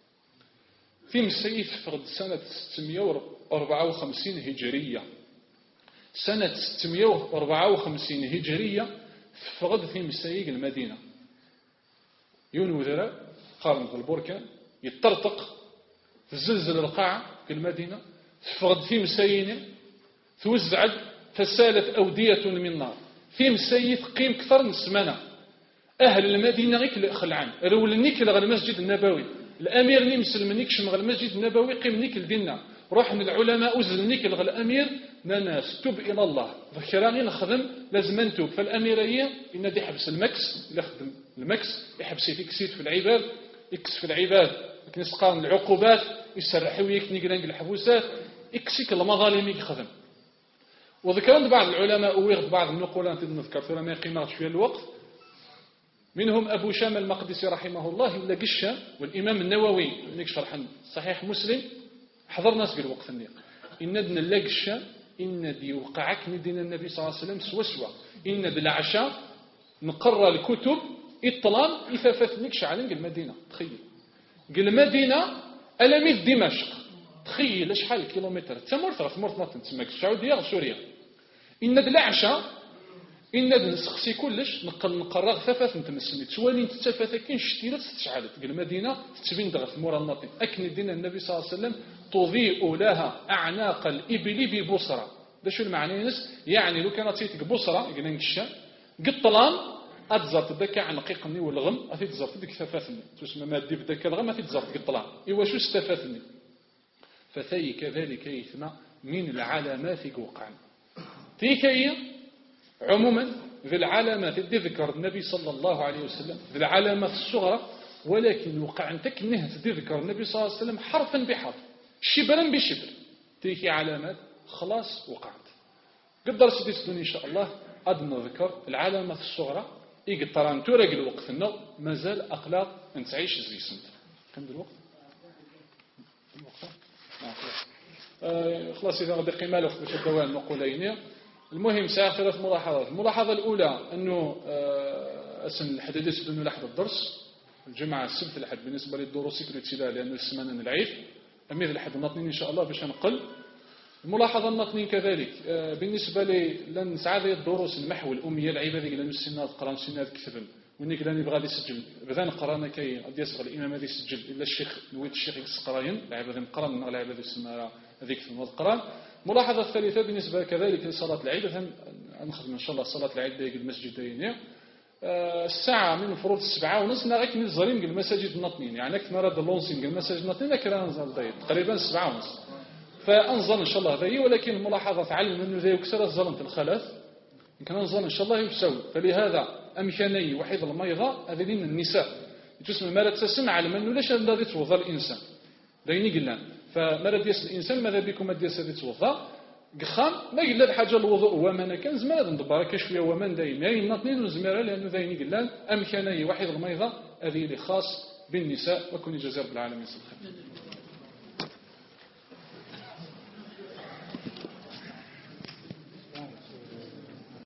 Speaker 2: ثمسي تفرد سنة ستمائة وأربعة وخمسين هجرية. سنة ستمائة وأربعة وخمسين هجرية تفرد ثمسي المدينة ينوذر قارن البركان يطرطق تزلزل القاعة في المدينة تفرد ثمسيين توزعت فسالت أودية من نار. ثمسي تقيم أكثر من سمانة. أهل المدينة غير خلعان رولنيك لغا المسجد النبوي الأمير نمسلمنيك شمغ المسجد النبوي قيمنيك لدينا روح من العلماء أزلنيك لغا الأمير ناس تب إلى الله ذكراني نخدم لازم نتوب. فالأميرية إن دي حبس المكس اللي يخدم المكس يحبس يكسيت في العباد يكس في العباد يسقان العقوبات يسرحوا يكني قرانق الحبوسات يكسيك المظالم يخدم. وذكرت بعض العلماء ويغض بعض النقولات نذكر ثم ما يقيمات شوية الوقت منهم أبو شام المقدسي رحمه الله إلا قشة والإمام النووي نيك شرحا صحيح مسلم حضر ناس في الوقت النيق إن دنا لا قشة إن دي وقعك ندين النبي صلى الله عليه وسلم سوا سوا إن دي العشاء نقرأ الكتب إطلال إثافات نيك شعالين المدينة تخيل قل المدينة ألميذ دمشق تخيل شحال كيلومتر تمر ثلاث مرات ما تسمى السعودية سوريا إن دي العشاء إن نسخسي كلش نقل نقرغ ثفاث نتمسني تسوالي نتسفاث كين شتيرة تشعلت قل المدينة تتبين دغث مورا الناطين أكن دين النبي صلى الله عليه وسلم تضيء لها أعناق الإبل ببصرة. ده شو المعنى ينس يعني لو كانت تيتك بصرة قلنا نكشا قطلان أتزرت دكا عن قيقني والغم أثي تزرت ديك ثفاثني تسمى ما دي بدكا الغم أثي تزرت قطلان إيوا شو استفاثني فثي كذلك يثنى من العلامات وقعا تيكي عموما ذي العلامات اللي ذكر النبي صلى الله عليه وسلم ذي العلامات الصغرى ولكن وقع انتك نهت ذكر النبي صلى الله عليه وسلم حرفا بحرف شبرا بشبر تيكي علامات خلاص وقعت. قدر سيدي سدوني إن شاء الله أدنى ذكر العلامات الصغرى يقطران تورق الوقت النو مازال أقلاق أن تعيش زي سنت كم بالوقت آه خلاص إذا غدا قيمة له باش الدوام نقولين. المهم ساعة ثلاث ملاحظات. الملاحظة الأولى أنه أسن الحديث سدوني لحد الدرس الجمعة السبت الأحد بالنسبة للدروس الابتدائية لأنه السمانة نلعيف أمير الأحد الناطنين إن شاء الله باش نقل. الملاحظة الناطنين كذلك بالنسبة لي لن سعادة الدروس المحو الأمية العيبة ذي لأنه السنات قران سنات كتبن وإنك لن يبغى يسجل بذان قرانا كي قد يسغل الإمام هذا يسجل إلا الشيخ نويت الشيخ يسقراين العيبة ذي قران العيبة ذي السماء هذيك في القران. ملاحظة الثالثة بالنسبة كذلك لصلاة العيد نخدم إن شاء الله صلاة العيد دايق المسجد داينيا الساعة من الفروض السبعة ونص نغيك من الزرين قل المساجد النطنين يعني أكثر مرة اللونسين قل المساجد النطنين كلا ننزل دايق تقريبا السبعة ونص فأنظر إن شاء الله ذي. ولكن الملاحظة تعلم أنه ذي يكسر الظلمة الخلاث يمكن أنظر إن شاء الله يسوي. فلهذا أمكاني وحيد الميضة أذلين النساء تسمى ما لا تسمع على أنه ليش الذي توضى الإنسان دايني قلنا فما ديس الإنسان ماذا بكم ما ديس هذه توضى قخام ما قلنا حاجة الوضوء وما كان زمان ندبر كشوية ومن دايم يعني نطنين وزميرة لأنه ذايني قلنا أمكاني وحيد الميضة هذه اللي خاص بالنساء وكن جزاء بالعالمين.